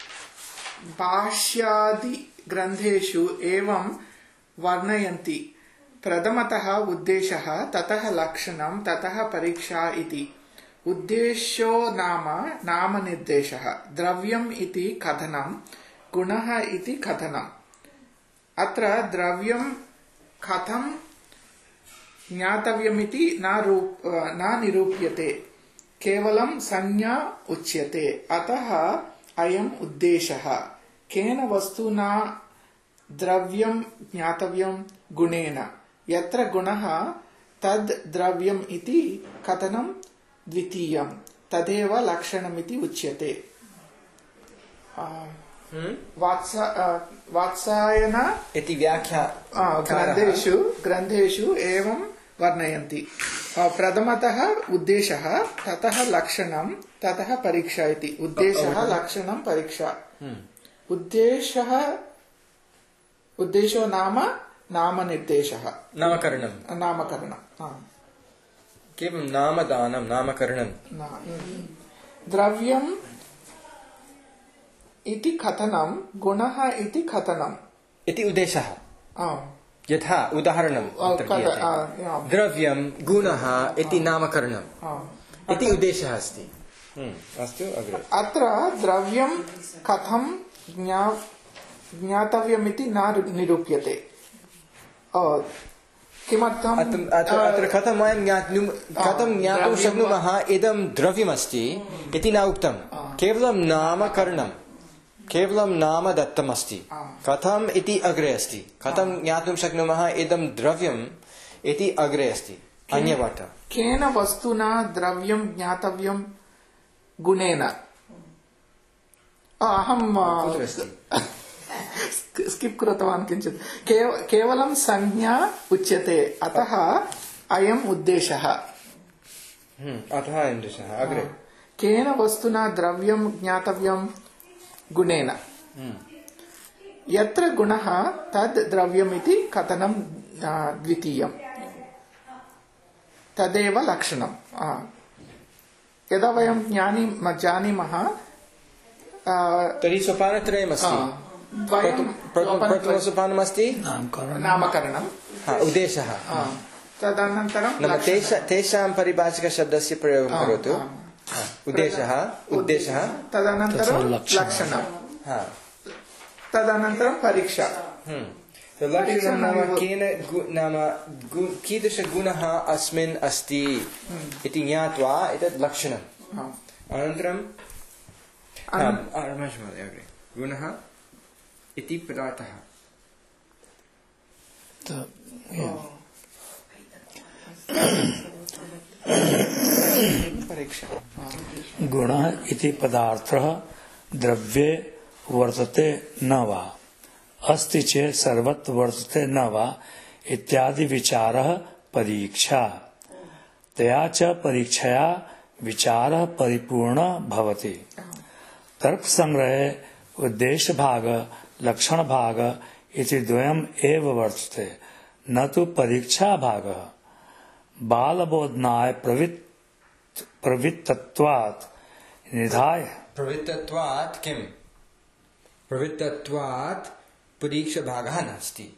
भाष्यादि ग्रन्थेषु एवं वर्णयन्ति. प्रथमतः उद्देशः, ततः लक्षणं, ततः परीक्षा इति. उद्देश्यो नाम नामनिर्देशः, द्रव्यम् इति कथनं, गुणः इति कथनम्. अत्र द्रव्यं कथं ज्ञातव्यमिति न रूप न निरूप्यते, केवलं संज्ञा उच्यते. अतः अयम् उद्देशः. केन वस्तुना द्रव्यं ज्ञातव्यं? गुणेन. यत्र गुणः तद् द्रव्यम् इति कथनं द्वितीयं. तदेव लक्षणमिति उच्यते. वात्सायन
इति व्याख्या
ग्रन्थेषु ग्रन्थेषु एवं वर्णयन्ति. प्रथमतः उद्देशः, ततः लक्षणं, ततः परीक्षा इति. उद्देशः, लक्षणं, परीक्षा. उद्देशः उद्देशो नाम नामनिर्देशः,
नामकरणं.
नामकरणं
केवलं नामदानं, नामकरणं.
द्रव्यम् इति कथनं, गुणः इति कथनम्
इति उद्देशः. यथा उदाहरणं द्रव्यं गुणः इति नामकरणम् इति उद्देशः अस्ति. अस्तु अग्रे.
अत्र द्रव्यं कथं ज्ञातव्यमिति न निरूप्यते. किमर्थम्?
अत्र कथं वयं ज्ञातुं कथं ज्ञातुं शक्नुमः इदं द्रव्यमस्ति इति न उक्तं. केवलं नामकरणं, केवलं नाम दत्तमस्ति. कथम् इति अग्रे अस्ति. कथं ज्ञातुं शक्नुमः इदं द्रव्यम् इति अग्रे अस्ति. अन्यवार्ता.
केन वस्तुना द्रव्यं ज्ञातव्यं? गुणेन. अहं स्किप् कृतवान् किञ्चित्. केवलं संज्ञा उच्यते. अतः अयम् उद्देशः.
अतः उद्देशः. अग्रे.
केन वस्तुना द्रव्यं ज्ञातव्यं? गुणेन. यत्र गुणः तद् द्रव्यमिति कथनं द्वितीयम् तदेव लक्षणम् यदा वयं ज्ञानी जानीमः
तर्हि सोपानत्रयमस्ति प्रथमं सोपानमस्ति
नामकरणम्
उद्देशः
तदनन्तरं
तेषां परिभाषिकशब्दस्य प्रयोगं करोतु उद्देशः उद्देशः
तदनन्तरं लक्षणं तदनन्तरं परीक्षा
लक्षणं नाम केन नाम कीदृशगुणः अस्मिन् अस्ति इति ज्ञात्वा एतत् लक्षणम् अनन्तरं गुणः इति पदार्थः
परीक्षा
गुणः इति पदार्थः द्रव्ये वर्तते न वा अस्ति चेत् सर्वत्र वर्तते न वा इत्यादि विचारः परीक्षा तया च परीक्षया विचारः परिपूर्णः भवति तर्क संग्रहे उद्देश्य भाग लक्षण भाग इति द्वयम् एव वर्तते न तु परीक्षा भागः बालबोधनाय प्रवृत्त प्रवृत्तत्वात् निधाय
प्रवृत्तत्वात् किम् प्रवृत्तत्वात् परीक्षा भागः नास्ति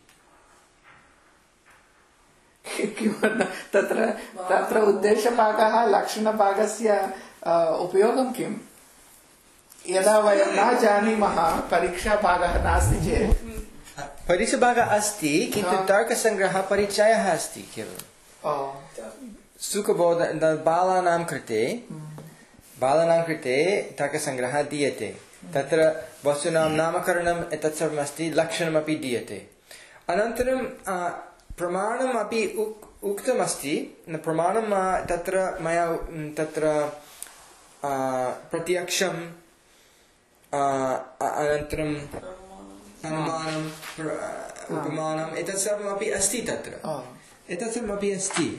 तत्र तत्र उद्देश्यभागः लक्षणभागस्य उपयोगं किम् यदा वयं न जानीमः परीक्षाभागः नास्ति चेत्
परीक्षाभागः अस्ति किन्तु तर्कसङ्ग्रहः परिचयः अस्ति केवलं सुखबोध बालानां कृते बालानां कृते तर्कसङ्ग्रहः दीयते तत्र वस्तूनां नामकरणम् एतत् सर्वमस्ति लक्षणमपि दीयते अनन्तरं प्रमाणम् अपि उक्तमस्ति प्रमाणं तत्र मया तत्र प्रत्यक्षम् अनन्तरं अनुमानम् उपमानम् एतत् सर्वमपि अस्ति तत्र एतत् सर्वमपि अस्ति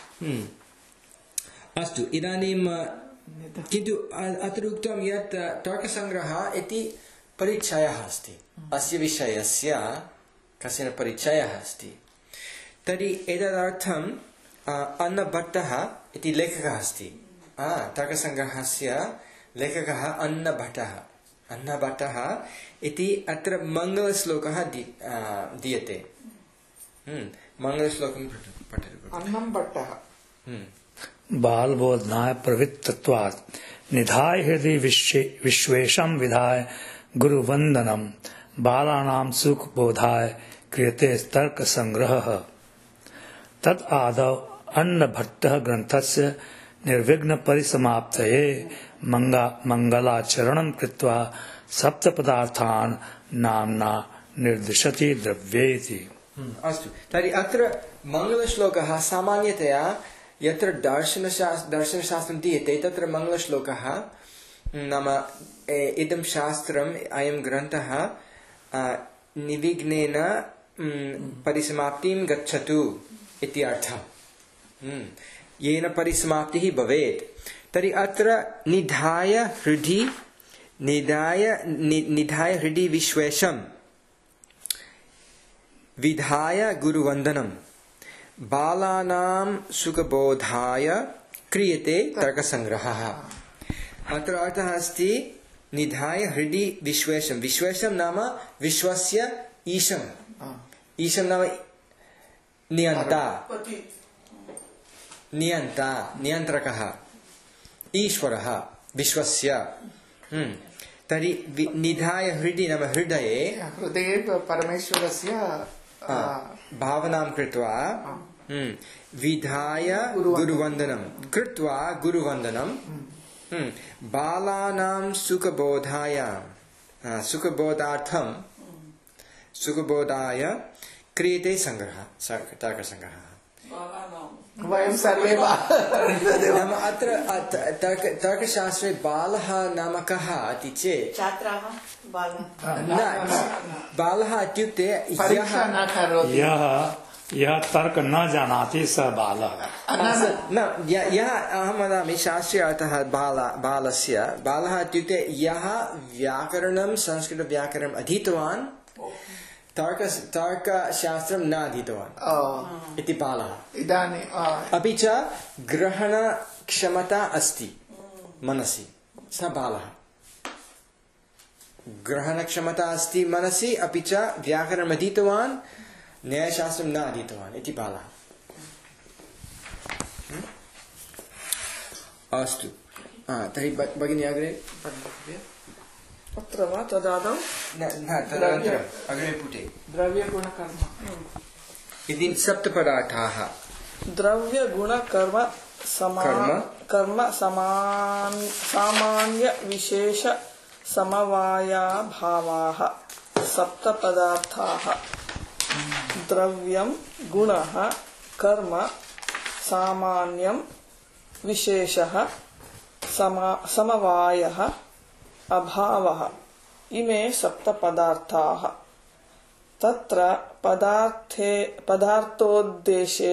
अस्तु इदानीं किन्तु अत्र उक्तं यत् तर्कसङ्ग्रहः इति परिचयः अस्ति अस्य विषयस्य कश्चन परिचयः अस्ति तर्हि एतदर्थम् अन्नभट्टः इति लेखकः अस्ति तर्कसङ्ग्रहस्य लेखकः अन्नभट्टः अन्नभट्टः इति अत्र मङ्गलश्लोकः दीयते मङ्गलश्लोकं पठतु
अन्नभट्टः
बालबोधनाय प्रवृत्तत्वात् निधाय हृदि विश्वेशं विधाय गुरुवन्दनं बालानां सुखबोधाय क्रियते तर्कसङ्ग्रहः तत् आदौ अन्नभट्टः ग्रन्थस्य निर्विघ्नपरिसमाप्तये मङ्गलाचरणं कृत्वा सप्तपदार्थान् नाम्ना निर्दिशति द्रव्येति
अस्तु तर्हि अत्र मङ्गलश्लोकः सामान्यतया यत्र दर्शनशास्त्र दर्शनशास्त्रं दीयते तत्र मङ्गलश्लोकः नाम इदं शास्त्रम् अयं ग्रन्थः निर्विघ्नेन परिसमाप्तिं गच्छतु इति अर्थः येन परिसमाप्तिः भवेत् तर्हि अत्र निधाय हृदि निधाय निधाय हृदि विश्वेशं विधाय गुरुवन्दनं बालानां सुखबोधाय क्रियते तर्कसङ्ग्रहः अत्र अर्थः अस्ति निधाय हृदि विश्वेशं विश्वेशं नाम विश्वस्य ईशम् ईशं नाम नियन्ता नियन्ता नियन्त्रकः ईश्वरः विश्वस्य तर्हि निधाय हृदि नाम हृदये
हृदये परमेश्वरस्य
भावनां कृत्वा विधाय गुरुवन्दनं कृत्वा गुरुवन्दनं बालानां सुखबोधाय सुखबोधार्थं सुखबोधाय क्रियते सङ्ग्रहः तर्कसङ्ग्रहः
वयं सर्वे
नाम अत्र तर्कशास्त्रे बालः नाम कः इति चेत्
छात्राः
न बालः इत्युक्ते
यः यः तर्क न जानाति स बालः
न यः अहं वदामि शास्त्रीय अर्थः बाल बालस्य बालः इत्युक्ते यः व्याकरणं संस्कृतव्याकरणम् अधीतवान् तर्क तर्कशास्त्रं न अधीतवान् इति बालः
इदानीं
अपि च ग्रहणक्षमता अस्ति मनसि स बालः ग्रहणक्षमता अस्ति मनसि अपि च व्याकरणम् अधीतवान् न्यायशास्त्रं न अधीतवान् इति बालः अस्तु तर्हि भगिनी अग्रे
अत्र वा तदादौ
तदनन्तरम् अग्रे पुटे
द्रव्यगुणकर्म
इति सप्तपदार्थाः
द्रव्यगुणकर्म
कर्म
कर्म समान सामान्य विशेष समवायाभावाः सप्तपदार्थाः द्रव्यं गुणः कर्म सामान्यं विशेषः समवायः अभावः इमे सप्तपदार्थाः तत्र पदार्थे पदार्थोद्देशे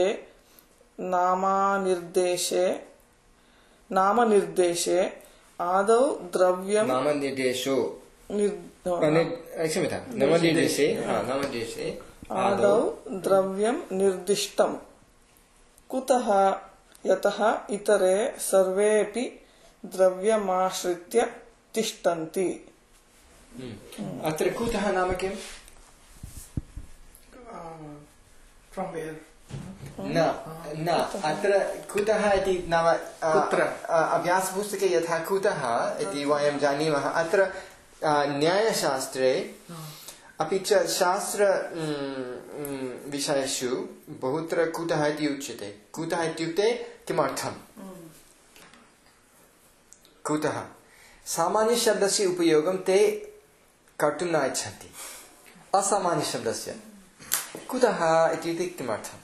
नामनिर्देशे नामनिर्देशे आदौ द्रव्यं
नामनिर्देशो क्षम्यतां नामनिर्देशे नामनिर्देशे
आदौ द्रव्यं निर्दिष्टं कुतः यतः इतरे सर्वेऽपि द्रव्यमाश्रित्य तिष्ठन्ति
अत्र कुतः नाम किम् न न अत्र कुतः इति नाम अभ्यासपुस्तके यथा कुतः इति वयं जानीमः अत्र न्यायशास्त्रे अपि च शास्त्र विषयेषु बहुत्र कुतः इति उच्यते कुतः इत्युक्ते किमर्थं कुतः सामान्यशब्दस्य उपयोगं ते कर्तुं न इच्छन्ति असामान्यशब्दस्य कुतः इत्युक्ते किमर्थं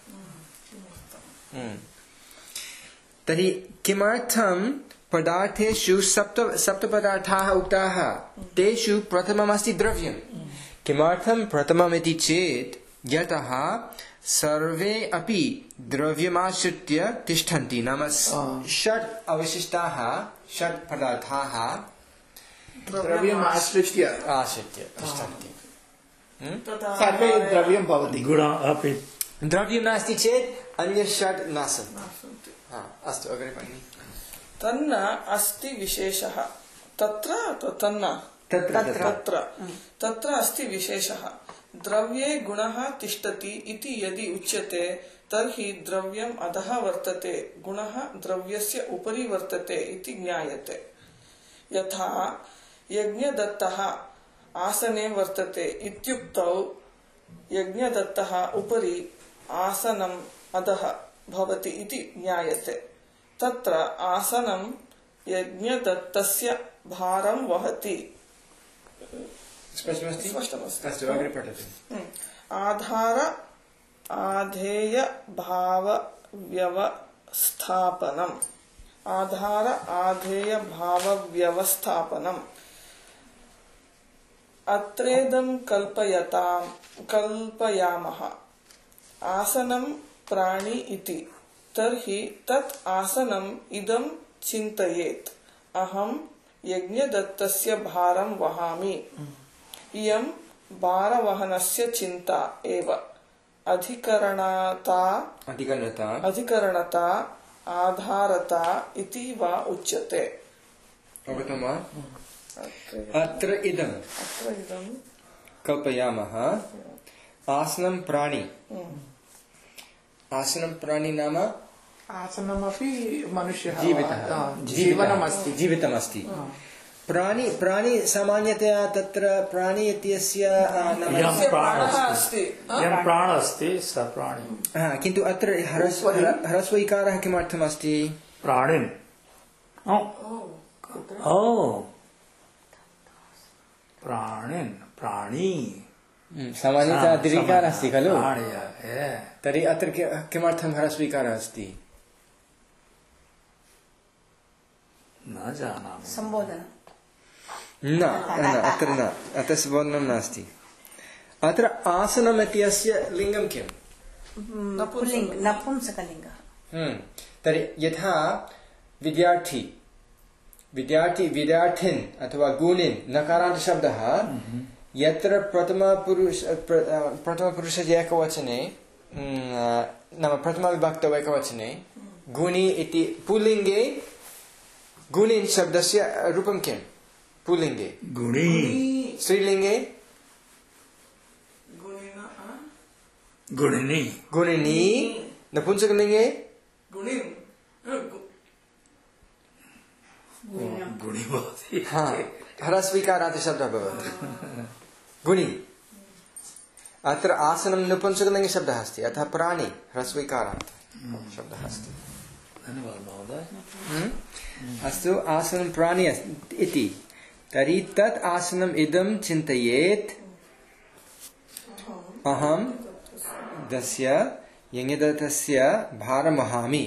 तर्हि किमर्थं पदार्थेषु सप्त सप्तपदार्थाः उक्ताः तेषु प्रथममस्ति द्रव्यं किमर्थं प्रथममिति चेत् यतः सर्वे अपि द्रव्यमाश्रित्य तिष्ठन्ति नाम षट् अवशिष्टाः षट् पदार्थाः
द्रव्यमाश्रित्य
आश्रित्य तिष्ठन्ति
सर्वे द्रव्यं भवति
गुणः अपि
द्रव्यं नास्ति चेत् अन्य षट् न सन्ति अस्तु अग्रे भगिनि
तन्न अस्ति विशेषः तत्र तन्न
तत्र
तत्र तत्र अस्ति विशेषः द्रव्ये गुणः तिष्ठति इति यदि उच्यते तर्हि द्रव्यम् अधः वर्तते गुणः द्रव्यस्य उपरि वर्तते इति ज्ञायते यथा यज्ञदत्तः आसने वर्तते इत्युक्तौ यज्ञदत्तः उपरि आसनम् अधः भवति इति ज्ञायते तत्र आसनं यज्ञदत्तस्य भारं वहति
स्पष्टमस्ति
स्पष्टमस्ति
अस्तु अग्रे पठतु
आधार आधेय भाव व्यवस्थापनम् आधार आधेय भाव व्यवस्थापनम् अत्रेदं कल्पयतां कल्पयामः आसनं प्राणी इति तर्हि तत् आसनम् इदं चिन्तयेत् अहं यज्ञदत्तस्य भारं वहामि इयं भारवहनस्य चिन्ता एव अधिकरणता
अधिकरणता
अधिकरणता आधारता इति वा उच्यते
अवगतं वा अत्र इदम्
अत्र इदं
कल्पयामः आसनं प्राणी आसनं प्राणी नाम
आसनमपि मनुष्यः
जीवितः
जीवनमस्ति
जीवितमस्ति प्राणी प्राणी सामान्यतया तत्र प्राणी इत्यस्य नाम
यं प्राणः
अस्ति
यं प्राणः अस्ति स प्राणी
किन्तु अत्र ह्रस्व ह्रस्व इकारः किमर्थम् अस्ति
प्राणिन् ओ प्राणिन् प्राणी
सामान्यतया दीर्घिकारः अस्ति खलु
प्राणय
तर्हि अत्र किमर्थं ह्रस्व इकारः अस्ति
न जानामि
संबोधन
न अत्र न अत्र संबोधनं नास्ति अत्र आसनम् इत्यस्य लिङ्गं किम्
नपुंसकलिङ्गः
तर्हि यथा विद्यार्थी विद्यार्थी विद्यार्थिन् अथवा गुणिन् नकारान्तशब्दः यत्र प्रथमपुरुष प्रथमपुरुषस्य एकवचने नाम प्रथमविभक्तौ एकवचने गुणी इति पुल्लिङ्गे गुणिन् शब्दस्य रूपं किं पुल्लिङ्गे
गुणी
स्त्रीलिङ्गे
गुणिनी
गुणिनी नपुंसकलिङ्गे
गुणी भवति
हाँ ह्रस्वीकारात् शब्दः भवति गुणी अत्र आसनं नपुंसकलिङ्गे शब्दः अस्ति अतः प्राणी ह्रस्वीकारात् शब्दः अस्ति
धन्यवादः महोदय
अस्तु आसनं प्राणी इति तर्हि तत् आसनम् इदं चिन्तयेत् अहं दस्य यज्ञदत्तस्य भारं वहामि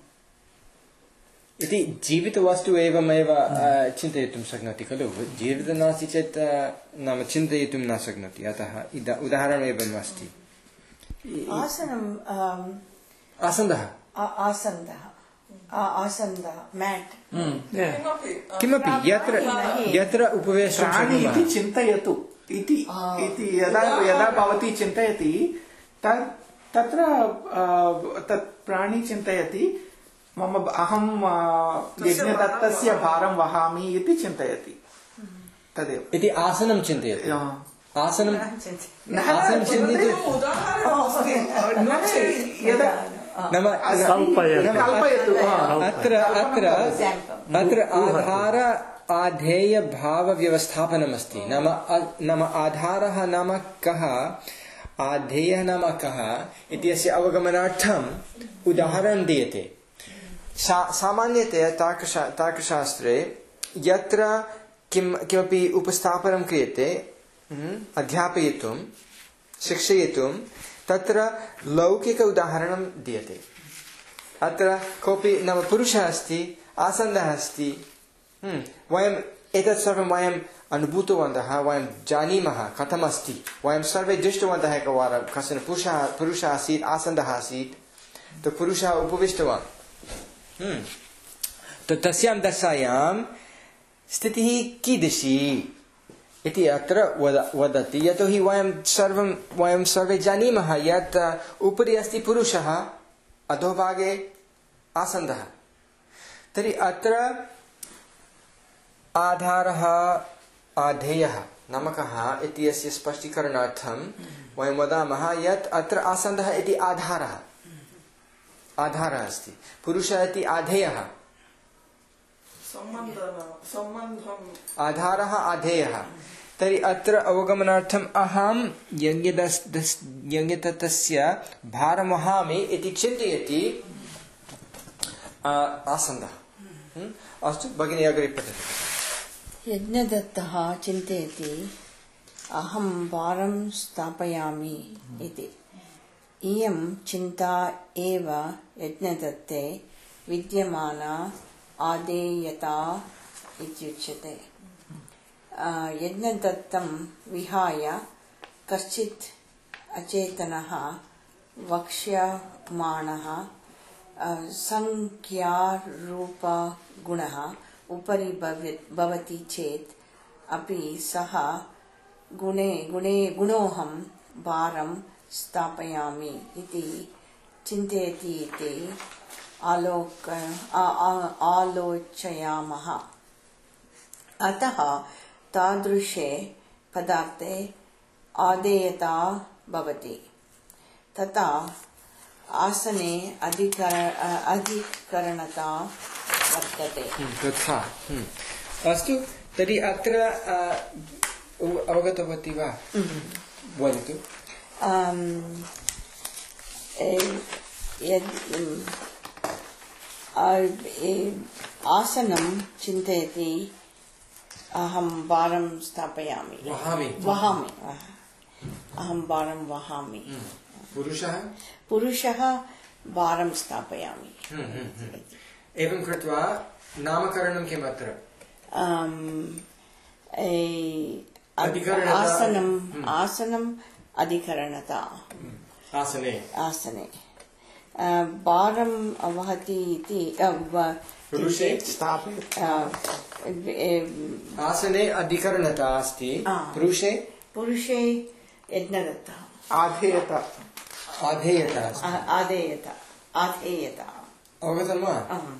इति जीवितवस्तु एवमेव चिन्तयितुं शक्नोति खलु जीवितं नास्ति चेत् नाम चिन्तयितुं न शक्नोति अतः उदाहरणम् एवम् अस्ति
आसनम्
आसन्दः
आसन्दः आसन्दः मैट्
किमपि यत्र यत्र उपवेशं
प्राणी इति चिन्तयतु इति इति यदा यदा भवती चिन्तयति तत् तत्र तत् प्राणी चिन्तयति मम अहं यज्ञदत्तस्य भारं वहामि इति चिन्तयति तदेव
इति आसनं चिन्तयति आसनं आसनं चिन्तयतु
यदा
नाम
कल्पयतु
अत्र अत्र अत्र आधार आधेय भाव व्यवस्थापनम् अस्ति नाम नाम आधारः नाम कः आधेयः नाम कः इत्यस्य अवगमनार्थम् उदाहरणं दीयते सामान्यतया तार्कशा तार्कशास्त्रे यत्र किं किमपि उपस्थापनं क्रियते अध्यापयितुं शिक्षयितुं तत्र लौकिक उदाहरणं दीयते अत्र कोऽपि नाम पुरुषः अस्ति आसन्दः अस्ति वयम् एतत् सर्वं वयम् अनुभूतवन्तः वयं जानीमः कथम् अस्ति वयं सर्वे दृष्टवन्तः एकवारं कश्चन पुरुषः पुरुषः आसीत् आसन्दः आसीत् तो पुरुषः उपविष्टवान् तो तस्यां दशायां स्थितिः कीदृशी इति अत्र वद वदति यतोहि वयं सर्वं वयं सर्वे जानीमः यत् उपरि अस्ति पुरुषः अधोभागे आसन्दः तर्हि अत्र आधारः आधेयः नाम कः इत्यस्य स्पष्टीकरणार्थं वयं वदामः यत् अत्र आसन्दः इति आधारः आधारः अस्ति पुरुषः इति आधेयः आधारः आधेयः तर्हि अत्र अवगमनार्थम् अहं यज्ञदत्तस्य भारं वहामि इति चिन्तयति आसन्दः अस्तु भगिनी अग्रे पठतु
यज्ञदत्तः चिन्तयति अहं भारं स्थापयामि इति इयं चिन्ता एव यज्ञदत्ते विद्यमाना आदेयता इत्युच्यते यज्ञदत्तं विहाय कश्चित् अचेतनः वक्ष्यमाणः संख्यारूपगुणः उपरि भवति चेत् अपि सः गुणे गुणे गुणोऽहं भारं स्थापयामि इति चिन्तयति इति आलोक आलोचयामः अतः तादृशे पदार्थे आदेयता भवति तथा आसने अधिकर अधिकरणता वर्तते
तथा अस्तु तर्हि अत्र अवगतवती वा वदतु
आसनं चिन्तयति अहं भारं स्थापयामि
वहामि
वहामि अहं भारं वहामि
पुरुषः
पुरुषः भारं स्थापयामि
एवं कृत्वा नामकरणं किम् अत्र
आसनम् आसनम् अधिकरणता
आसने
आसने भारं वहति इति
पुरुषे आसने अधिकरणता अस्ति पुरुषे
पुरुषे यज्ञदत्तः
आधेयता
आधेयता अस्ति।
आ- आधेयता आधेयता
अवगतं वा?
आम्।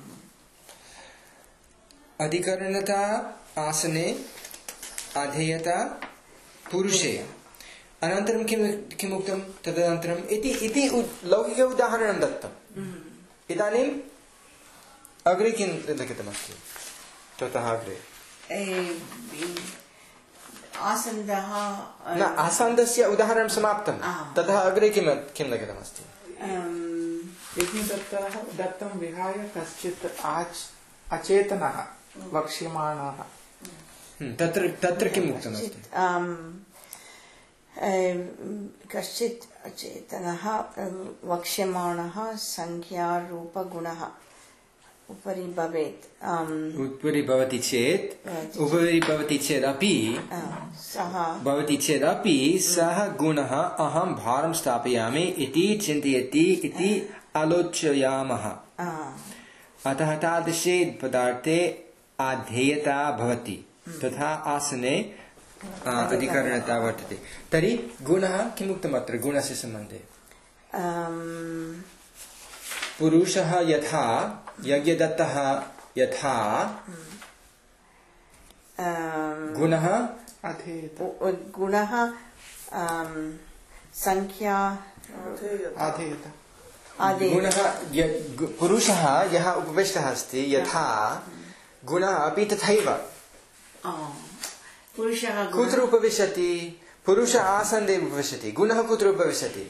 अधिकरणता आसने, आधेयता पुरुषे। अनन्तरं किं किम् उक्तं तदनन्तरम् इति इति उ- लौकिक उदाहरणं दत्तम्। इदानीम् अग्रे किं लिखितमस्ति ततः अग्रे?
ए, आसन्दः
न, आसन्दस्य उदाहरणं समाप्तं।
आ।
ततः अग्रे किं किं लिखितमस्ति?
अम्,
यज्ञदत्तः दत्तं विहाय कश्चित् आच अचेतनः वक्ष्यमाणः
हम्म, तत्र तत्र किम् उक्तमस्ति?
आम्, एम्, कश्चित् अचेतनः वक्ष्यमाणः संख्यारूपगुणः उपरि भवेत्। आम्,
उपरि भवति चेत् उपरि भवति चेदपि
आ, सः
भवति चेदपि सः गुणः अहं भारं स्थापयामि इति चिन्तयति इति आलोचयामः।
आ,
अतः तादृशे पदार्थे आधेयता भवति, तथा आसने आ, अधिकरणता वर्तते। तर्हि गुणः किमुक्तम् अत्र गुणस्य सम्बन्धे?
आम्,
पुरुषः यथा यज्ञदत्तः यथा
आम्,
गुणः
अधेयता
उ- उ- गुणः आम्, संख्या
आधेयता
आदि
गुणः य- गु- पुरुषः यः उपविष्टः अस्ति यथा गुणः अपि तथैव।
आ, पुरुषः गुणः-
कुत्र उपविशति? पुरुषः आसन्दे उपविशति, गुणः कुत्र उपविशति?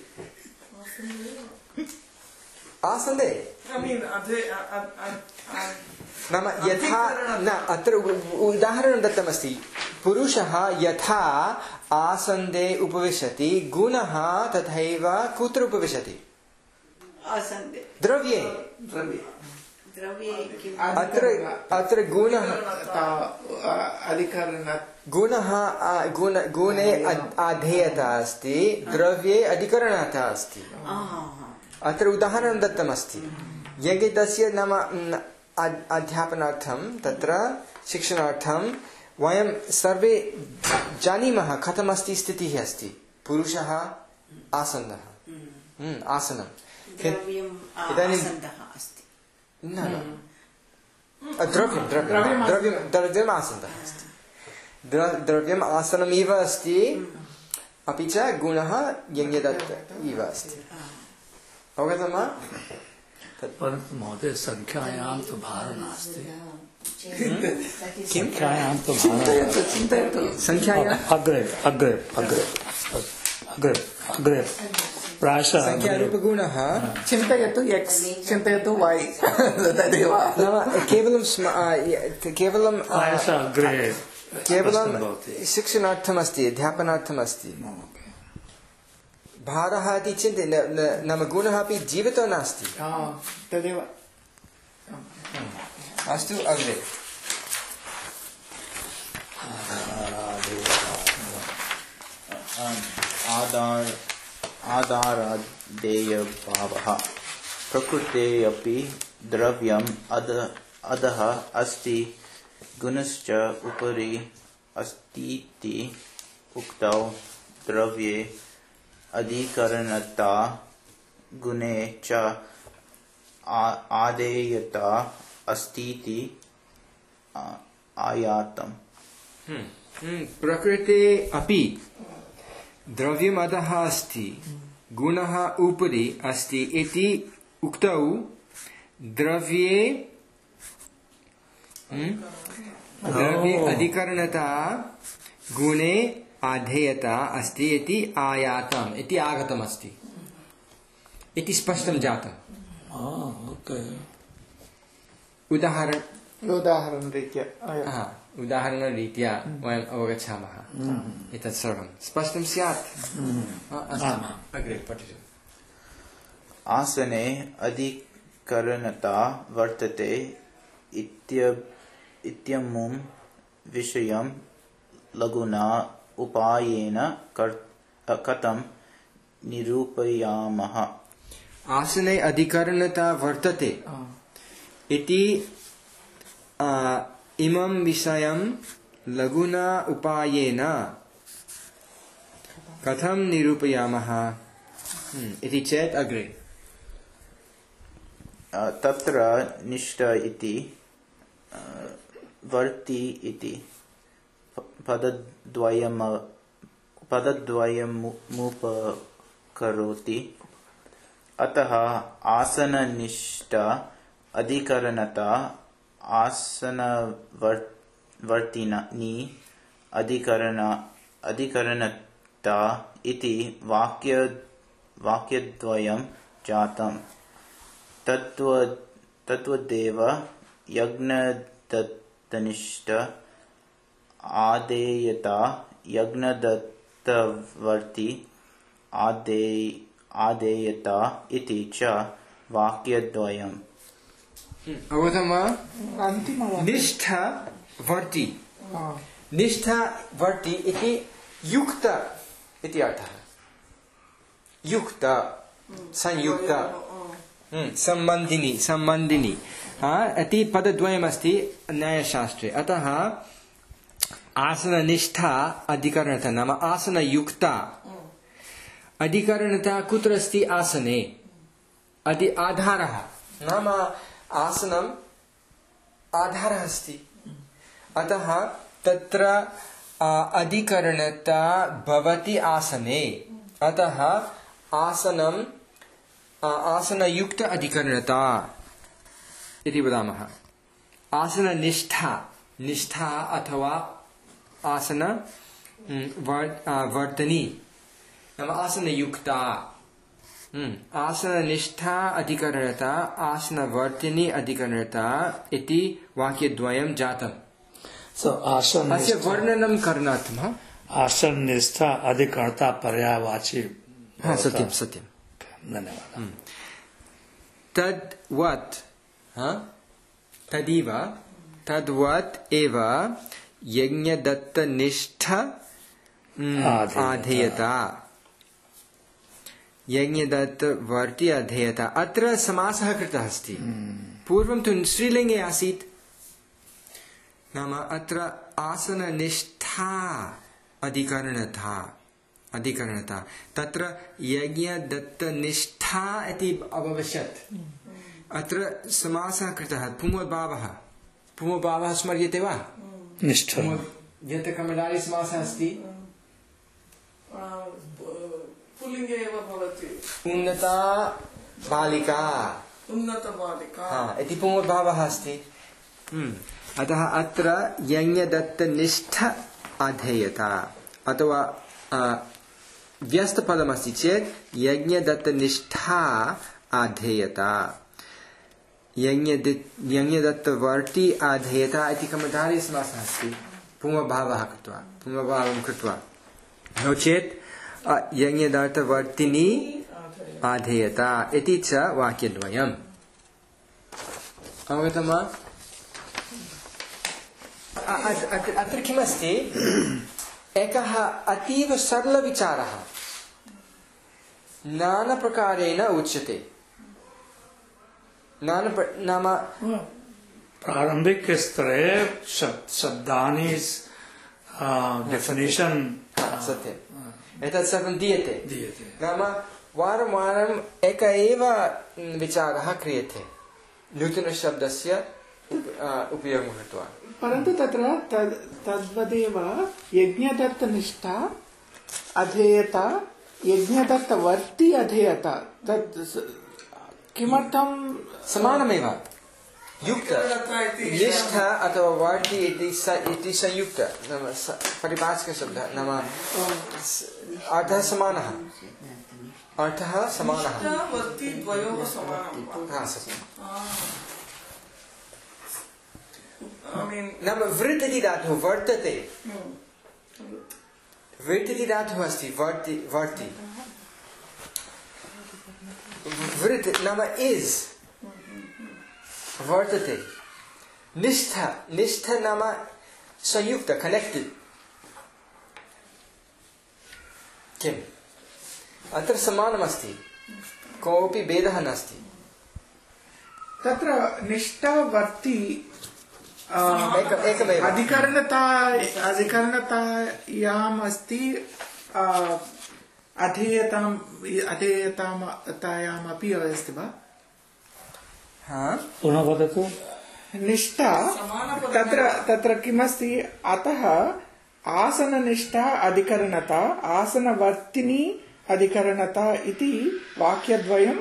आसन्दे।
I mean, adhe- a- a- a- a-
नाम यथा न अत्र उ- उदाहरणं दत्तमस्ति। पुरुषः यथा आसन्दे उपविशति गुणः तथैव कुत्र उपविशति?
आसन्दे
द्रव्ये।
द्रव्ये किम्
अत्र अत्र गुणः
अधिकरण
गुणः आ- गुण गुणे अ- आधेयता अस्ति, द्रव्ये अधिकरणता अस्ति। अत्र उदाहरणं दत्तमस्ति। यदि तस्य नाम न, अ- अध्यापनार्थं तत्र शिक्षणार्थं वयं सर्वे जानीमः कथमस्ति स्थितिः अस्ति। पुरुषः आसन्दः, हम्म, आसनं।
द्रव्यम्
इदानीं-
आसन्दः अस्ति।
न न अ, द्रव्यं द्रव्यं द्रव्यं द्रव्यम् आसन्दः अस्ति। द्र- द्रव्यम् आसनमिव अस्ति, अपि च गुणः यज्ञदत्त इव अस्ति। अवगतं वा?
परन्तु महोदय संख्यायां तु भारः नास्ति।
किं?
संख्यायां तु भारः
चिन्तयतु
संख्यायाम्
अग्रे अग्रे अग्रे अग्रे अग्रे प्रायशः अग्रे
संख्यारूपगुणः
चिन्तयतु एक्स् चिन्तयतु वै तदेव
नाम केवलं स्म- आ, य- केवलं आ,
प्रायशः अग्रे
केवलं
प्रश्नः भवति।
शिक्षणार्थमस्ति, अध्यापनार्थमस्ति। भारः इति चिन्त्य न- न- नाम गुणः अपि जीवितो नास्ति।
तदेव
अस्तु अग्रे।
आधार आधारादेयभावः प्रकृते अपि द्रव्यम् अध अधः अस्ति गुणश्च उपरि अस्तीति उक्तौ द्रव्ये अधिकरणता गुणे च आ- आदेयता अस्तीति आ- आयातम्।
हम्म, प्रकृते अपि द्रव्यम् अधः अस्ति, गुणः उपरि अस्ति इति उक्तौ द्रव्ये हम्म, द्रव्ये अधिकरणता गुणे आधेयता अस्ति इति आयातम् इति आगतमस्ति इति स्पष्टं जातम्।
ओके
उदाहरण
उदाहरणरीत्या
हा, उदाहरणरीत्या वयम् अवगच्छामः एतत् सर्वं स्पष्टं स्यात्। हा, अस्तु। अग्रे पठतु।
आसने अधिकरणता वर्तते इत्य इत्यमुं विषयं लघुना उपायेन कर्- कथं निरूपयामः।
आसने अधिकरणता वर्तते इति आ, इमं विषयं लघुना उपायेन कथं निरूपयामः इति चेत् अग्रे
तत्र निष्ठ इति वर्ति इति पदद्वयम् पदद्वयमुपकरोति अतः आसननिष्ठ अधिकरणता आसनवर्तिनी अधिकरण अधिकरणता इति वाक्य वाक्यद्वयं जातम् तत्व तत्वदेव यज्ञदत्तनिष्ठ आदेयता यज्ञदत्तवर्ति आदे आदेयता इति च वाक्यद्वयम्
अवगतं वा
अन्तिमवाक्यं
निष्ठा वर्ति निष्ठा वर्ति इति युक्त इति अर्थः युक्त संयुक्त संबन्धिनी संबन्धिनी इति पदद्वयमस्ति न्यायशास्त्रे अतः आसननिष्ठा अधिकरणता नाम आसनयुक्ता अधिकरणता कुत्र अस्ति आसने अधि आधारः नाम आसनम् आधारः अस्ति अतः तत्र अधिकरणता भवति आसने अतः आसनम् आसनयुक्त अधिकरणता इति वदामः आसननिष्ठा निष्ठा अथवा आसन वर्तनी नाम आसनयुक्ता आसननिष्ठा अधिकरणता आसनवर्तिनी अधिकरणता इति वाक्यद्वयं जातम्
So आसन
अस्य वर्णनं करणार्थं
आसननिष्ठा अधिकरणता पर्यायवाची
हाँ सत्यं सत्यं
धन्यवादः
तद्वत् हाँ तदिव तद्वत् एव यज्ञदत्तनिष्ठ आधेयता यज्ञदत्तवर्ति अधेयता अत्र समासः कृतः अस्ति पूर्वं तु स्त्रीलिङ्गे आसीत् नाम अत्र आसननिष्ठा अधिकरणता अधिकरणता तत्र यज्ञदत्तनिष्ठा इति अभवत् अत्र समासः कृतः पुंवद्भावः पुंवद्भावः स्मर्यते वा
निष्ठा
यत्र कमलारि समासः अस्ति
पुल्लिङ्गे एव भवति
उन्नता बालिका
उन्नतबालिका
हाँ इति पुंवद्भावः अस्ति अतः अत्र यज्ञदत्तनिष्ठ अधेयता अथवा व्यस्तपदमस्ति चेत् यज्ञदत्तनिष्ठा आधेयता यज्ञदत्तवर्ति आधेयता इति कमधारे समासः अस्ति पुंवभावः कृत्वा पुंवभावं कृत्वा नो चेत् यज्ञदत्तवर्तिनी आधेयता इति च वाक्यद्वयम् अवगतं वा अत्र किमस्ति एकः अतीव सरलविचारः नानाप्रकारेण उच्यते नाना नाम
प्रारंभिक स्तरे शब्दानि डेफिनेशन
सत्यम् एतत् सर्वं दीयते
दीयते
नाम वारं वारम् एक एव विचारः क्रियते नूतनशब्दस्य उपयोगं कृत्वा
परन्तु तत्र तद्वदेव यज्ञदत्तनिष्ठा अधेयता यज्ञदत्तवर्ति अधेयता तत् किमर्थं
समानमेव युक्त निष्ठ अथवा वर्ति इति संयुक्त नाम परिभाषिकशब्दः नाम अर्थः समानः अर्थः समानः हाँ सत्यम् नाम वृत् इति धातुः वर्तते वृत् इति धातुः अस्ति वर्ति वर्ति वृत् नाम इस् वर्तते निष्ठ निष्ठ नाम संयुक्त कनेक्टेड किम् अत्र समानमस्ति कोऽपि भेदः नास्ति
तत्र निष्ठावर्ति
एकमेव
अधिकरणता अधिकरणतायाम् अस्ति अधेयताम् अधेयतायामपि अस्ति वा?
पुनः वदतु।
निष्ठा तत्र तत्र किमस्ति? अतः आसननिष्ठा अधिकरणता आसनवर्तिनी अधिकरणता इति वाक्यद्वयम्।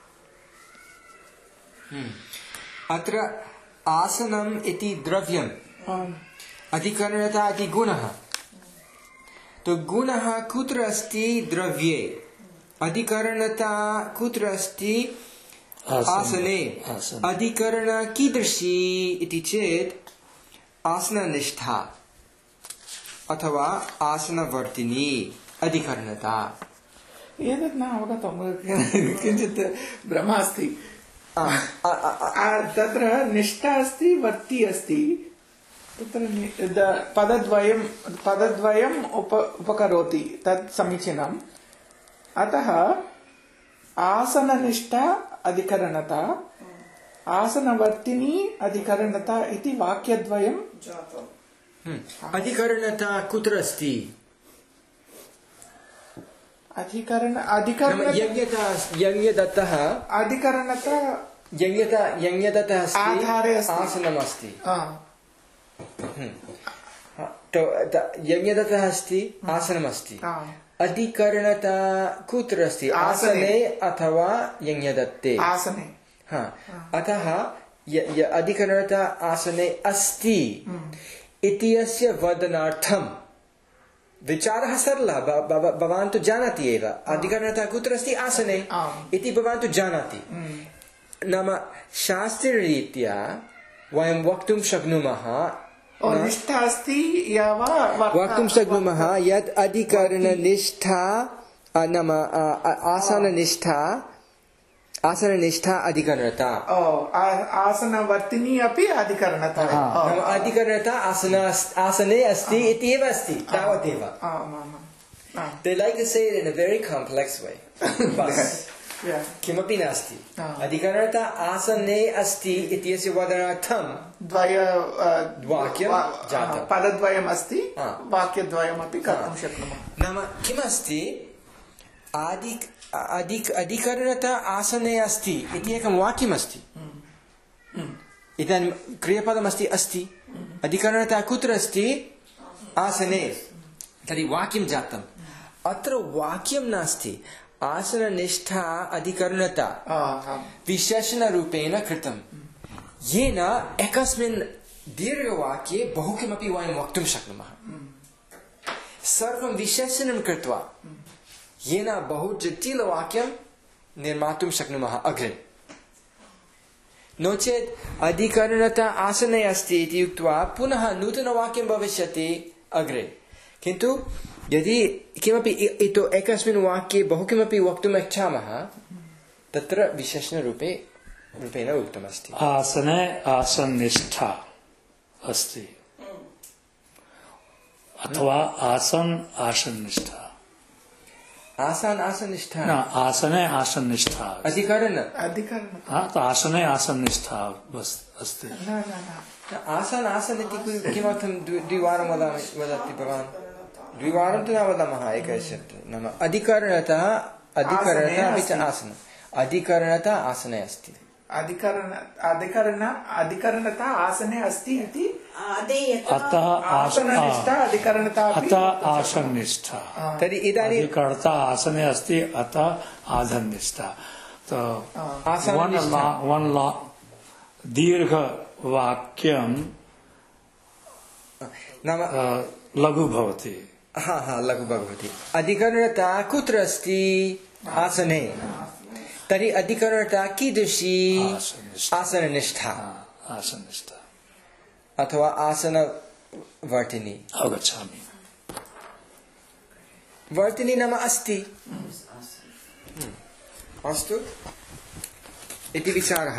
अत्र आसनम् इति द्रव्यम्, अधिकरणता इति गुणः। तो गुणः कुत्र अस्ति? द्रव्ये। अधिकरणता कुत्र अस्ति? आसने। अधिकरण कीदृशी इति चेत् आसननिष्ठा अथवा आसनवर्तिनी अधिकरणता।
एतत् न अवगतं, किञ्चित् भ्रमः अस्ति। तत्र निष्ठा अस्ति, वर्ति अस्ति। तत्र पदद्वयं पदद्वयम् उप उपकरोति, तत् समीचीनम्। अतः आसननिष्ठा अधिकरणता आसनवर्तिनी अधिकरणता इति वाक्यद्वयं जातम्।
अधिकरणता कुत्र अस्ति?
अधिकरण अधिकरण
यज्ञता यज्ञदत्तः
अधिकरणता
यज्ञता यज्ञदत्तः अस्ति,
आधारे अस्ति,
आसनम् अस्ति। तो यज्ञदत्तः अस्ति, आसनम् अस्ति। अधिकरणता कुत्र अस्ति? आसने अथवा यज्ञदत्ते?
आसने।
हाँ, अतः अधिकरणता आसने अस्ति इत्यस्य वदनार्थं विचारः सरलः। भवान् तु जानाति एव अधिकरणता कुत्र अस्ति? आसने इति भवान् तु जानाति। नाम शास्त्ररीत्या वयं वक्तुं शक्नुमः
निष्ठा अस्ति या वा
वक्तुं शक्नुमः यत् अधिकरणनिष्ठा नाम आसननिष्ठा आसननिष्ठा अधिकरणता।
आसनवर्तिनी अपि अधिकरणता।
अधिकरणता आसन आसने अस्ति इति एव अस्ति, तावदेव। They like to say it in a very complex way. किमपि नास्ति। अधिकरणता आसने अस्ति इत्यस्य वदनार्थं
द्वय
वाक्यं जातं,
पदद्वयम् अस्ति, वाक्यद्वयमपि कर्तुं शक्नुमः।
नाम किमस्ति? अधिक अधिक अधिकरणता आसने अस्ति इति एकं वाक्यमस्ति। इदानीं क्रियापदमस्ति अस्ति, अधिकरणता कुत्र अस्ति? आसने। तर्हि वाक्यं जातम्। अत्र वाक्यं नास्ति, आसननिष्ठा अधिकरणता विशेषणरूपेण कृतं, येन एकस्मिन् दीर्घवाक्ये बहु किमपि वयं वक्तुं शक्नुमः। सर्वं विशेषणं कृत्वा येन बहु जटिलवाक्यं निर्मातुं शक्नुमः अग्रे। नो चेत् अधिकरणता आसने अस्ति इति उक्त्वा पुनः नूतनवाक्यं भविष्यति अग्रे। किन्तु यदि किमपि इतो एकस्मिन् वाक्ये बहु किमपि वक्तुम् इच्छामः, तत्र विशेषणरूपे रूपेण उक्तमस्ति।
आसने आसननिष्ठा अस्ति अथवा आसन आसननिष्ठा।
आसन आसननिष्ठा
न, आसने आसननिष्ठा
अधिकरण
अधिकरण।
हाँ, तो आसने आसननिष्ठा अस्ति।
आसन आसन इति किमर्थं द्विवारं वदति भवान्? द्विवारं तु न वदामः एकैषत्। नाम अधिकरणता अधिकरणता अपि च आसनम्। अधिकरणता आसने अस्ति।
अधिकरण अधिकरण अधिकरणता आसने अस्ति इति।
अतः
आसननिष्ठा अधिकरणता
अतः आसननिष्ठा।
तर्हि इदानीं
अधिकरणता आसने अस्ति, अतः आसननिष्ठा। तो वन वन दीर्घ वाक्यं
नाम
लघु भवति।
हा हा लघु भवति। अधिकरणता कुत्र अस्ति? आसने। तर्हि अधिकरणता कीदृशी? आसननिष्ठा
आसननिष्ठा
अथवा आसनवर्तिनी।
अवगच्छामि।
वर्तिनी नाम अस्ति। अस्तु इति विचारः।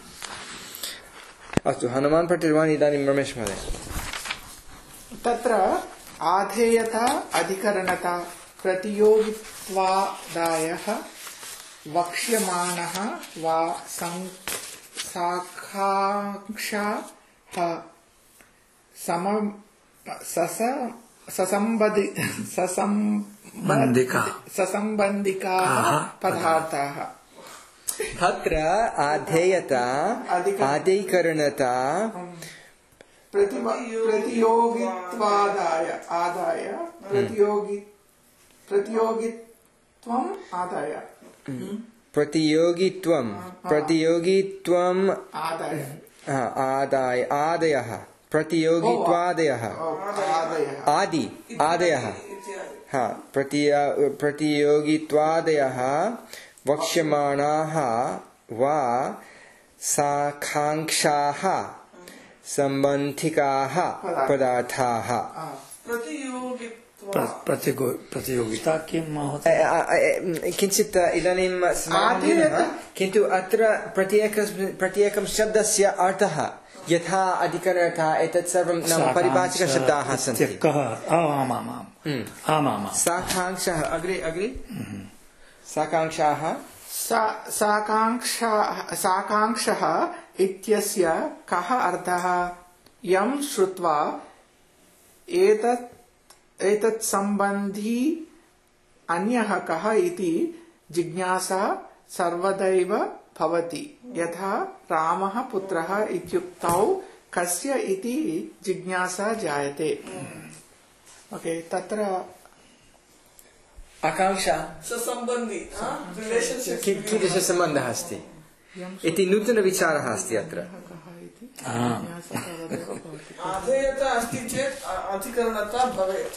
अस्तु, हनुमान् पठितवान्। इदानीं रमेश महोदय।
तत्र आधेयता अधिकरणता प्रतियोगित्वादायः वक्ष्यमाणः वा साकाङ्क्षाः सम सस ससंबधि
बन्धिका
ससंबन्धिकाः पदार्थाः
तत्र आधेयता आधिकरणता
प्रतियोगित्वादाय आदाय प्रतियोगि प्रतियोगित्वम् आदाय
प्रतियोगित्वं प्रतियोगित्वम्
आदाय
आदाय आदयः प्रतियोगित्वादयः आदि आदयः हा प्रतियोगित्वादयः वक्ष्यमाणाः वा साकाङ्क्षाः सम्बन्धिकाः पदार्थाः
प्रतियोगिता किं महोदय
किञ्चित् इदानीं किन्तु अत्र प्रत्येक प्रत्येकं शब्दस्य अर्थः यथा अधिकरणता एतत् सर्वं नाम परिभाषिकशब्दाः सन्ति साकाङ्क्षाः अग्रे अग्रे साकाङ्क्षाः
साकाङ्क्षः इत्यस्य कः अर्थः यं श्रुत्वा एतत् एतत् सम्बन्धी अन्यः कः इति जिज्ञासा सर्वदैव भवति यथा रामः पुत्रः इत्युक्तौ कस्य इति जिज्ञासा जायते ओके तत्र
आकाङ्क्षा
ससम्बन्धी रिलेशनशिप्
कीदृशसम्बन्धः अस्ति इति नूतनविचारः अस्ति अत्र
आधेयता अस्ति चेत् अधिकरणता भवेत्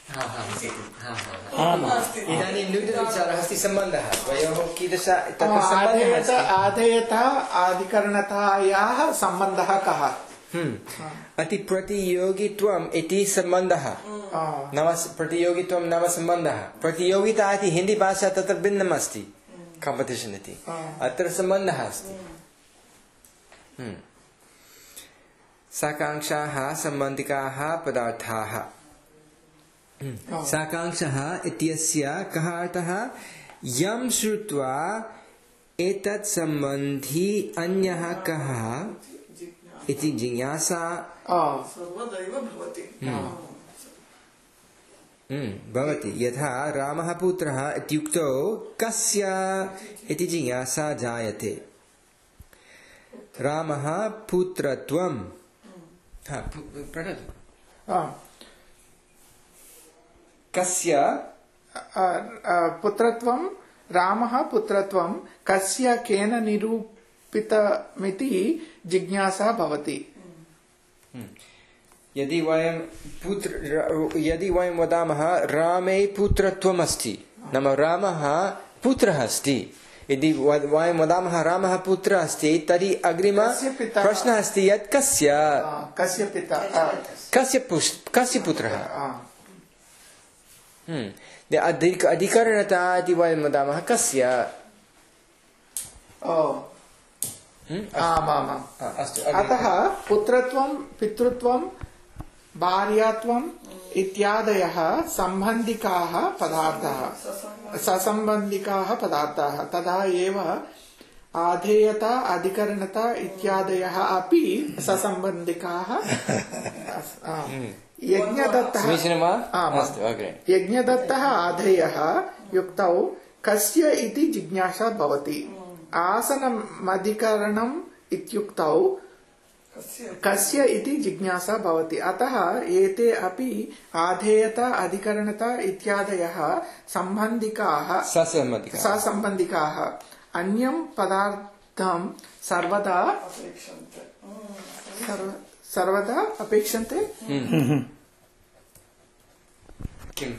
इदानीं नूतनविचारः अस्ति सम्बन्धः द्वयोः कीदृश तत्र सम्बन्धः अस्ति
आधेयता अधिकरणतायाः सम्बन्धः कः
अति प्रतियोगित्वम् इति सम्बन्धः नाम प्रतियोगित्वं नाम सम्बन्धः प्रतियोगिता इति हिन्दी भाषा तत्र भिन्नम् अस्ति काम्पिटिशन् इति अत्र सम्बन्धः अस्ति साकाङ्क्षाः सम्बन्धिकाः पदार्थाः साकाङ्क्षः इत्यस्य कः अर्थः यं श्रुत्वा एतत् सम्बन्धी अन्यः कः इति जिज्ञासा
सर्वदैव भवति
भवति यथा रामः पुत्रः इत्युक्तौ कस्य इति जिज्ञासा जायते रामः पुत्रत्वं कस्य
पुत्रत्वं रामः पुत्रत्वं कस्य केन निरूपितमिति जिज्ञासा भवति
यदि वयं पुत्र यदि वयं वदामः रामे पुत्रत्वम् अस्ति नाम रामः पुत्रः अस्ति यदि वयं वदामः रामः पुत्रः अस्ति तर्हि अग्रिम प्रश्नः अस्ति यत् कस्य
कस्य पिता
कस्य कस्य पुत्रः अधिकरणता इति वयं वदामः कस्य
अस्तु अतः पुत्रत्वं पितृत्वं भार्यात्वम् इत्यादयः सम्बन्धिकाः पदार्थाः ससम्बन्धिकाः पदार्थाः तदा एव आधेयता अधिकरणता इत्यादयः अपि ससम्बन्धिकाः यज्ञदत्तः यज्ञदत्तः आधेयः युक्तौ कस्य इति जिज्ञासा भवति आसनमधिकरणम् इत्युक्तौ कस्य इति जिज्ञासा भवति अतः एते अपि आधेयता अधिकरणता इत्यादयः सम्बन्धिकाः ससम्बन्धिकाः अन्यं पदार्थं सर्वदा सर्वदा अपेक्षन्ते
किम्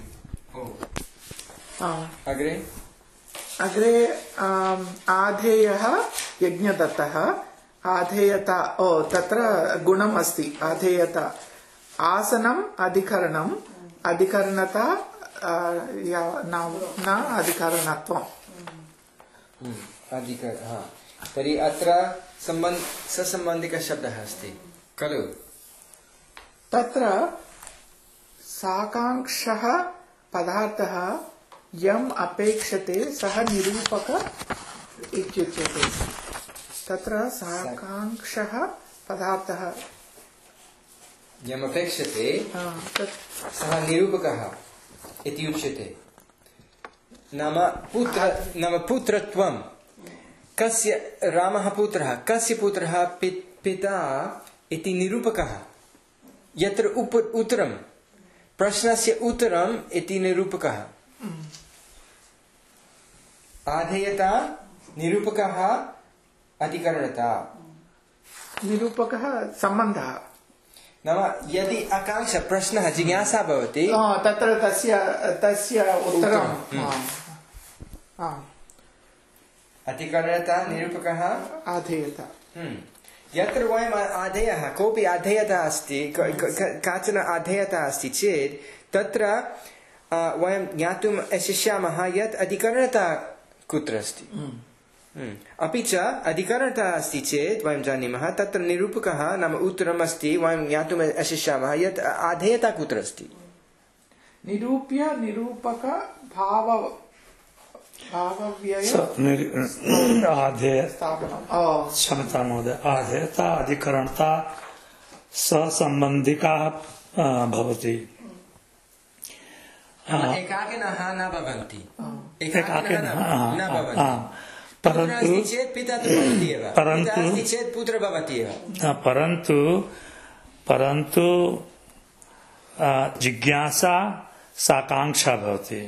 अग्रे
अग्रे आधेयः यज्ञदत्तः आधेयता ओ तत्र गुणम् अस्ति आधेयता आसनम् अधिकरणम् अधिकरणता न अधिकरणत्वम्
तर्हि अत्र सम्बन्ध ससम्बन्धिकशब्दः अस्ति खलु
तत्र साकाङ्क्षः पदार्थः यम् अपेक्षते सः निरूपक इत्युच्यते तत्र साकाङ्क्षः पदार्थः
यमपेक्षते
हा, तत्
सः निरूपकः इति उच्यते। नाम पुत्र नाम पुत्रत्वं कस्य रामः पुत्रः कस्य पुत्रः पि- पिता इति निरूपकः। यत्र उप उत्तरं प्रश्नस्य उत्तरम् इति निरूपकः। आधेयता निरूपकः अधिकरणता।
निरूपकः सम्बन्धः।
नाम यदि आकांक्षा प्रश्नः जिज्ञासा भवति
हा, तत्र तस्य तस्य उत्तरं
उत्तरं,
हा, हा,
अधिकरणता निरूपकः
आधेयता।
हम्म। यत्र वयम् आधेयः कोऽपि आधेयता अस्ति क- क- क- काचन आधेयता अस्ति चेत् तत्र अ, वयं ज्ञातुं शक्ष्यामः यत् अधिकरणता कुत्र अस्ति। हम्म। अपि च अधिकरणता अस्ति चेत् वयं जानीमः तत्र निरूपकः नाम उत्तरम् अस्ति वयं ज्ञातुं शक्ष्यामः यत् आधेयता कुत्र अस्ति।
निरूप्य निरूपक भाव भावव्यय
आधेय
स्थापनम्।
क्षमता महोदय आधेयता अधिकरणता सहसम्बन्धिकाः अ, भवति।
एकाकिनः न भवन्ति।
एकाकिनः,
एकाकिनः
हा,
न
हा,
भवन्ति।
हा।
पुत्रः
परन्तु
अस्ति चेत् पिता तु भवति एव।
परन्तु-
पिता अस्ति चेत् पुत्रः भवति एव।
अ, परन्तु परन्तु अ, जिज्ञासा साकाङ्क्षा भवति।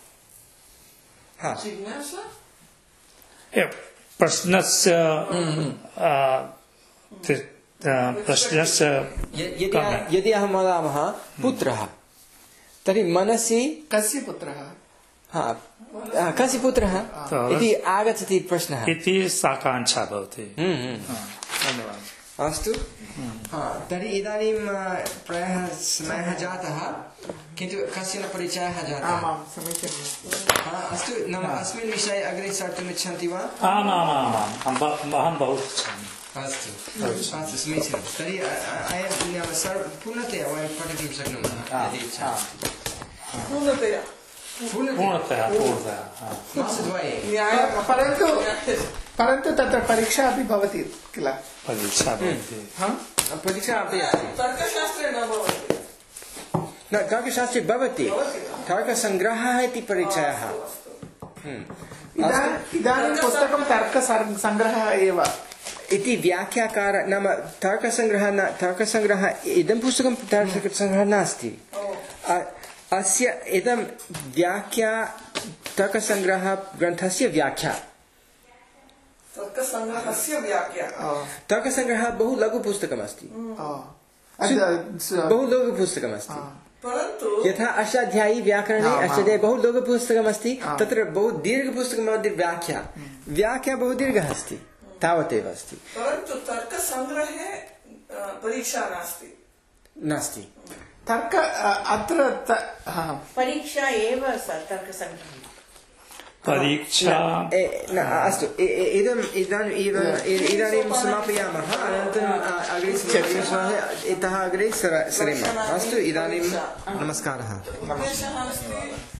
हा।
जिज्ञासा
ए, प्रश्नस्य अ, ति- अ, प्रश्नस्य
य- यदि यदि अहं वदामः पुत्रः तर्हि मनसि
कस्य पुत्रः?
हा हा, कस्य पुत्रः इति आगच्छति प्रश्नः।
इति साकाङ्क्षा भवति।
हम्म, हम्म।
धन्यवादः।
अस्तु हा, तर्हि इदानीं अ, प्रायः समयः जातः किन्तु कश्चन परिचयः जातः।
आमां समीचीनम्।
हा, अस्तु नाम अस्मिन् विषये अग्रे सर्तुम् इच्छन्ति वा?
आमामामाम् अहं ब- अहं बहु इच्छामि।
अस्तु अस्तु समीचीनं तर्हि अ- अ- अयं नाम सर्व पूर्णतया वयं पठितुं शक्नुमः यदि इच्छा अस्ति।
पूर्णतया
पूर्णतया पूर्णतया हा।
मासद्वये
न्याय
परन्तु परन्तु तत्र परीक्षा अपि भवति किल?
परीक्षा भवति।
हा?
परीक्षा अपि अस्ति।
तर्कशास्त्रे न भवति।
न तर्कशास्त्रे भवति तर्कसङ्ग्रहः इति परिचयः। हम्म।
इदा- इदानीं पुस्तकं तर्कसङ्ग्रहः एव।
इति व्याख्याकार नाम तर्कसङ्ग्रहः न तर्कसङ्ग्रहः इदं पुस्तकं तर्कसङ्ग्रहः नास्ति। अ- अस्य इदं व्याख्या तर्कसङ्ग्रह ग्रन्थस्य व्याख्या।
तर्कसङ्ग्रहस्य व्याख्या
तर्कसङ्ग्रहः बहु लघु पुस्तकमस्ति।
आ, अद- स-
बहु लघु पुस्तकमस्ति।
परन्तु
यथा अष्टाध्यायी व्याकरणे
आम्, आम्।
अष्टाध्यायी बहु लघु पुस्तकमस्ति
आम्।
तत्र बहु दीर्घपुस्तकमध्ये व्याख्या व्याख्या बहु दीर्घः अस्ति तावदेव अस्ति
परन्तु तर्कसङ्ग्रहे अ, परीक्षा नास्ति।
नास्ति।
तर्क अ- अत्र त- हा,
परीक्षा एव स- तर्कसङ्ग्रहः।
परीक्षा
ए, न, अस्तु इ- इ- इदम् इदानीम् इद- इ- इदानीं समापयामः अनन्तरम् अ, अग्रे समापयामः। इतः अग्रे सर- सरेम अस्तु इदानीं नमस्कारः।
उद्देशः अस्ति